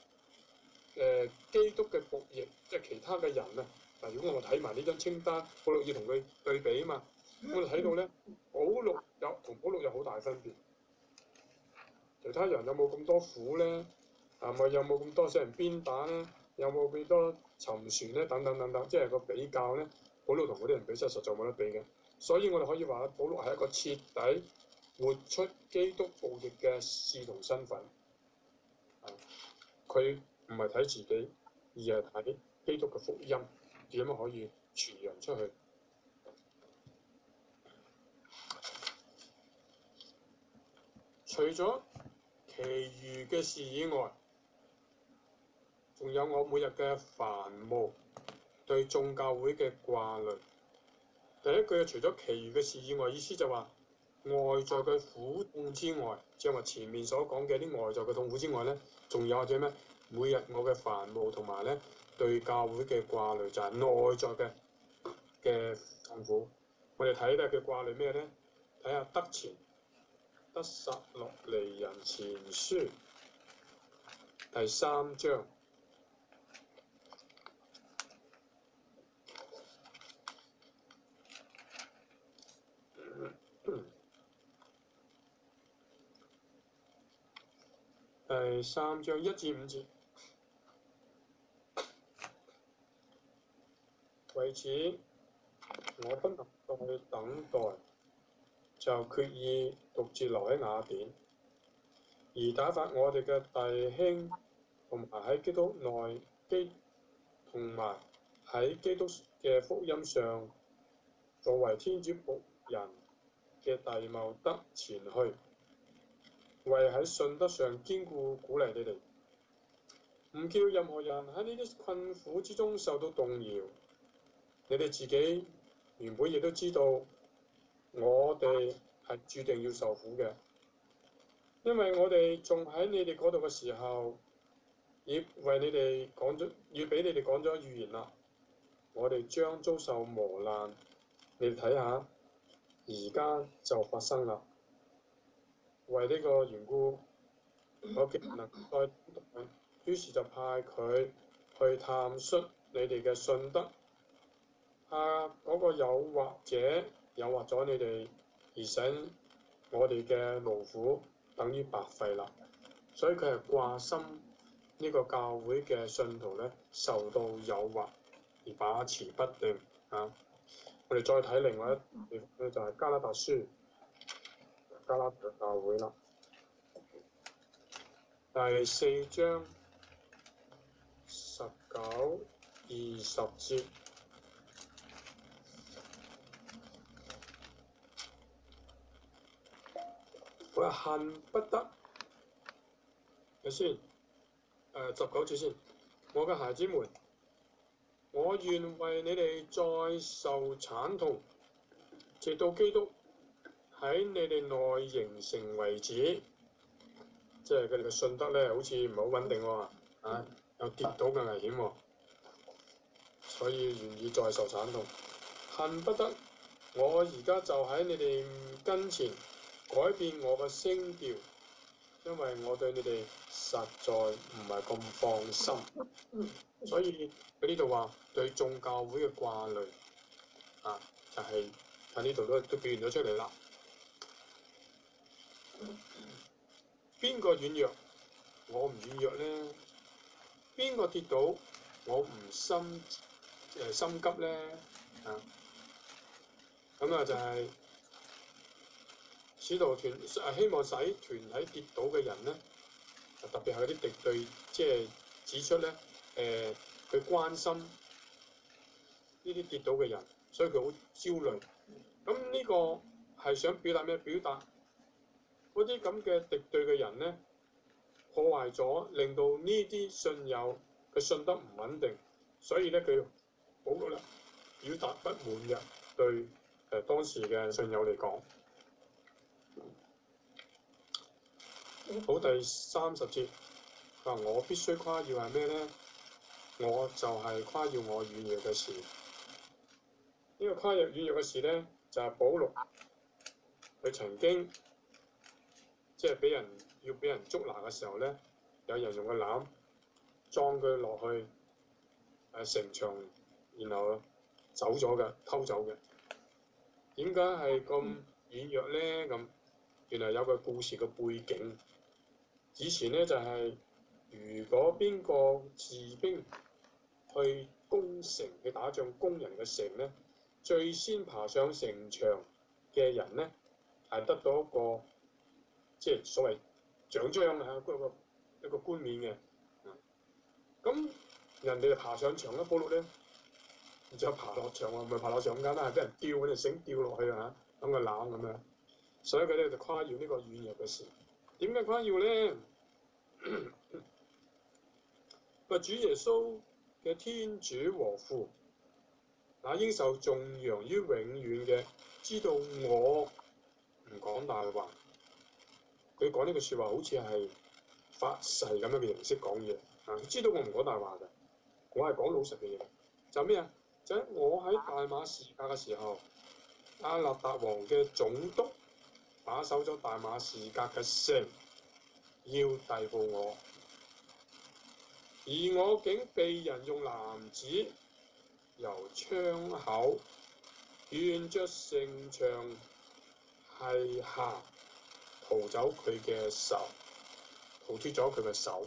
Speaker 1: 基督嘅僕役，即係其他嘅人啊。如果我睇埋呢張清單，保祿要同佢對比啊嘛，我哋睇到咧，保祿有好大分別。其他人有冇咁多苦咧？咪有冇咁多使人鞭打咧？有冇幾多沉船咧？等等等等，即係個比較咧，保祿同嗰啲人比實在冇得比嘅。所以我哋可以話，保祿係一個徹底活出基督僕役嘅視同身份。佢唔係睇自己，而係睇基督嘅福音點樣可以傳揚出去。除咗其餘嘅事以外，仲有我每日嘅煩務，對眾教會嘅掛慮。第一句除咗其餘嘅事以外，意思就話外在嘅苦痛之外，即係話前面所講嘅啲外在嘅痛苦之外咧，仲有或者咩？每日我嘅煩惱同埋咧對教會嘅掛慮，就係內在嘅痛苦。我哋睇咧佢掛慮咩咧？睇下德前。得撒洛尼人前書第3章1至5節。為此， 我不能再等待，就決意獨自留喺雅典，而打發我哋嘅弟兄同埋喺基督內同埋喺基督嘅福音上作為天主僕人嘅弟茂德前去，為喺信德上堅固鼓勵你哋，唔叫任何人喺呢啲困苦之中受到動搖。你哋自己原本亦都知道，我哋係注定要受苦嘅，因為我哋仲喺你哋嗰度嘅時候，已為你哋講咗，已俾你哋講咗預言啦。我哋將遭受磨難，你哋睇下，而家就發生啦。為呢個緣故，我極唔能再等待，於是就派佢去探恤你哋嘅信德。嗰個誘惑者誘惑咗你哋，而使我哋嘅勞苦等於白費啦。所以佢係掛心呢個教會嘅信徒咧受到誘惑而把持不定啊！我哋再睇另外一地方咧，就係加拉達書，加拉達教會啦，第4章19、20節。我恨不得，睇先，19節先。我嘅孩子們，我願為你哋再受慘痛，直到基督喺你哋內形成為止。即係佢哋嘅信德咧，好似唔係好穩定喎，有跌倒嘅危險喎，所以願意再受慘痛。恨不得我而家就喺你哋跟前改變我嘅聲調，因為我對你哋實在唔係咁放心，所以佢呢度話對眾教會嘅掛慮就係喺呢度都表現咗出嚟啦。邊個軟弱，我唔軟弱咧？邊個跌倒，我唔心急咧？咁就係使徒團希望使團體跌倒嘅人咧，特別係嗰啲敵對，即係指出咧，佢關心呢啲跌倒嘅人，所以佢好焦慮。咁呢個係想表達咩？表達嗰啲咁嘅敵對嘅人咧，破壞咗，令到呢啲信友嘅信德唔穩定，所以咧佢好啦，表達不滿嘅對當時嘅信友嚟講。好，第30節，佢話我必須誇耀係咩咧？我就係誇耀我軟弱嘅事。呢個誇耀軟弱嘅事咧，就係保羅佢曾經即係俾人捉拿嘅時候咧，有人用個籃裝佢落去城牆，然後走咗嘅，偷走嘅。點解係咁軟弱咧？咁原來有個故事嘅背景。以前咧就係、如果邊個士兵去攻城去打仗，攻人嘅城咧，最先爬上城牆嘅人咧係得到一個即係所謂獎章啊，一個冠冕嘅。咁人哋就爬上牆啦，保羅咧，然之後爬落牆喎，唔係爬落牆咁簡單，係俾人吊嗰條繩吊落去啊，咁個籃咁樣。所以佢咧就誇耀呢個軟弱嘅事。點解誇耀咧？話主耶穌嘅天主和父，那應受頌揚於永遠嘅，知道我唔講大話。佢講呢句説話好似係發誓咁樣嘅形式講嘢佢知道我唔講大話嘅，我係講老實嘅嘢。就咩啊？就喺我喺大馬士革嘅時候，亞納達王嘅總督把守咗大馬士革嘅城，要逮捕我，而我竟被人用籃子由窗口沿着城牆係下逃走佢嘅手，逃脫咗佢嘅手。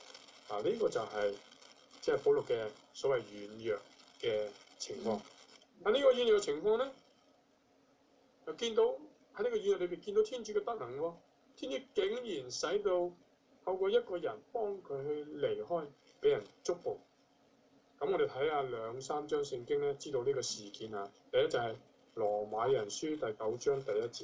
Speaker 1: 呢個就係即係保祿嘅所謂軟弱嘅情況。 喺呢個演繹嘅情況咧，就見到喺呢個演繹裏邊見到天主嘅德能喎，天主竟然使到透過一個人幫佢去離開，俾人捉捕。咁我哋睇下兩三章聖經咧，知道呢個事件啊。第一就係羅馬人書第9章第1節。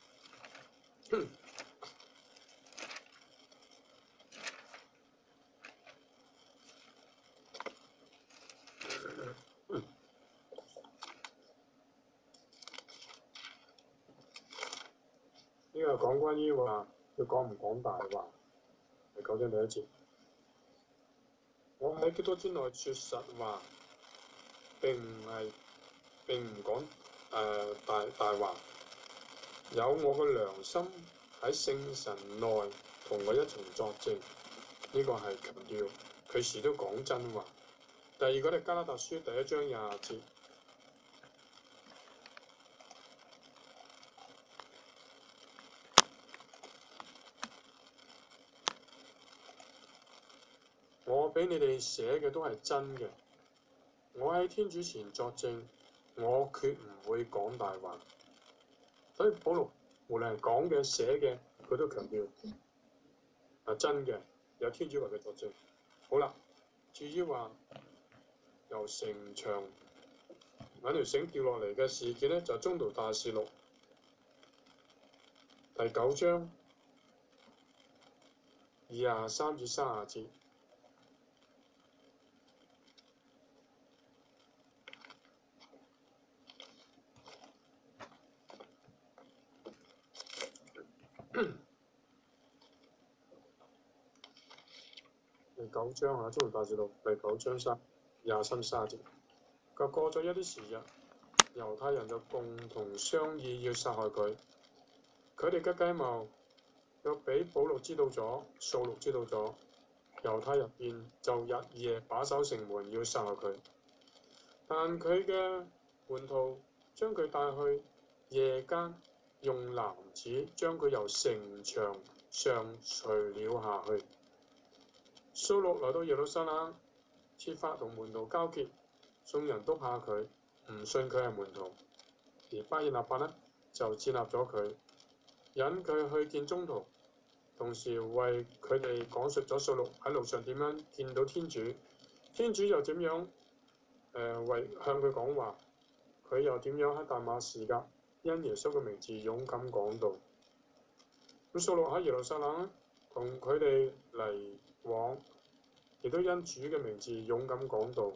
Speaker 1: 呢個講關於話佢講唔講大話，第9章第1節。我喺基督之內説實話，並唔講大話。有我個良心喺聖神內同我一同作證，呢、個係強調佢時都講真話。第二個咧，加拉達書第1章20節。我俾你哋寫嘅都係真嘅，我喺天主前作證，我決唔會講大話。所以保羅無論係講嘅寫嘅，佢都強調係真嘅，有天主為佢作證。好啦，至於話由城牆揾條繩掉落嚟嘅事件咧，就係宗徒大事錄第9章23至30節。第9章啊，宗徒大事錄第9章23至30節。佢過咗一啲時日，猶太人就共同商議要殺害佢。佢哋嘅計謀又俾保羅知道咗，掃祿知道咗，猶太入邊就日夜把守城門要殺害佢。但佢嘅門徒將佢帶去夜間，用籃子將佢由城牆上垂了下去。掃祿來到耶路撒冷，設法同門徒交結，眾人都怕佢，唔信佢係門徒。而巴爾納伯呢，就接納咗佢，引佢去見宗徒，同時為佢哋講述咗掃祿喺路上點樣見到天主，天主又點樣向佢講話，佢又點樣喺大馬士革因耶穌嘅名字勇敢講道。咁掃祿喺耶路撒冷同佢哋嚟往，亦都因主嘅名字勇敢講道，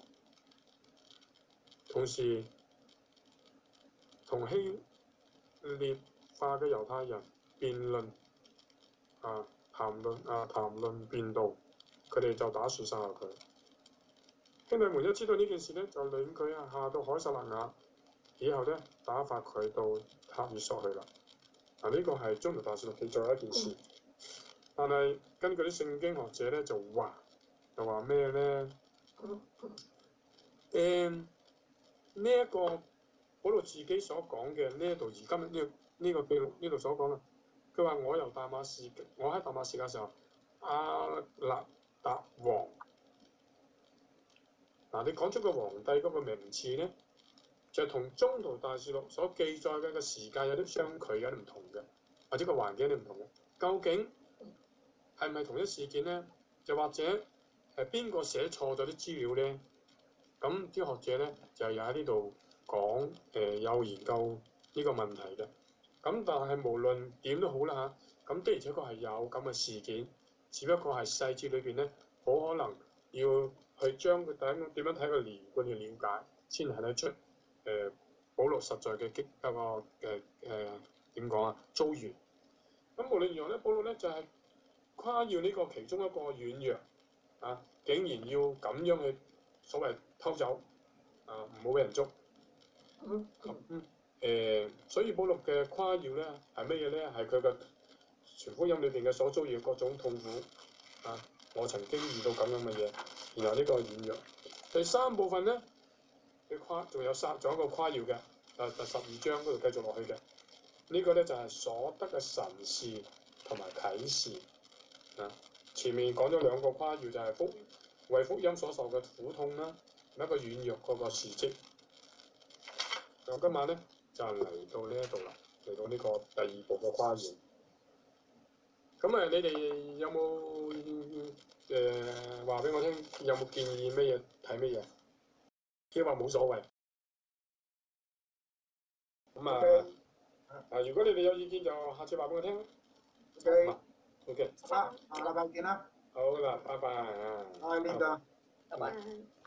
Speaker 1: 同時同希臘化嘅猶太人辯論談論辯道，佢哋就打算殺害佢。兄弟們一知道呢件事咧，就領佢下到凱撒勒雅，以後咧打發佢到塔爾索去啦。呢個係宗徒大事錄記載嘅一件事，但係根據啲聖經學者咧就話咩咧？呢一個保羅自己所講嘅呢一度，而今呢個記錄呢度所講啦，佢話我喺大馬士革嘅時候，亞勒達王。你講出個皇帝嗰個名次咧，就同宗徒大事錄所記載嘅個時間有啲相距，有啲唔同嘅，或者個環境有啲唔同嘅。究竟係咪同一事件咧？又或者係邊個寫錯咗啲資料咧？咁啲學者咧就又喺呢度講有研究呢個問題嘅。咁但係無論點都好啦嚇，咁的而且確係有咁嘅事件，只不過係細節裏邊咧，好可能要去將佢點樣睇個連貫嘅了解，先睇得出保羅實在嘅點講啊遭遇。咁無論如何咧，保羅咧就係誇耀呢個其中一個軟弱竟然要咁樣去所謂偷走唔好俾人捉。所以保羅嘅誇耀咧係乜嘢咧？係佢嘅傳福音裏邊嘅所遭遇嘅各種痛苦我曾經遇到咁樣嘅嘢，然後呢個軟弱。第三部分咧，仲有一個誇耀嘅，第12章嗰度繼續落去嘅。呢個咧就係所得嘅神視同埋啟示前面講咗兩個誇耀，就係為福音所受嘅苦痛啦，一個軟弱嗰個事蹟。 咁今晚咧就嚟到呢一度啦，嚟到呢個第二部嘅跨越。咁你哋有冇話俾我聽？有冇建議咩嘢睇咩嘢？即係話冇所謂。咁如果你哋有意見就下次話俾我聽。
Speaker 2: OK，
Speaker 1: OK，
Speaker 2: 好啦，下禮拜見啦。
Speaker 1: 好啦，拜拜啊。
Speaker 2: 拜，Linda。
Speaker 3: 拜拜。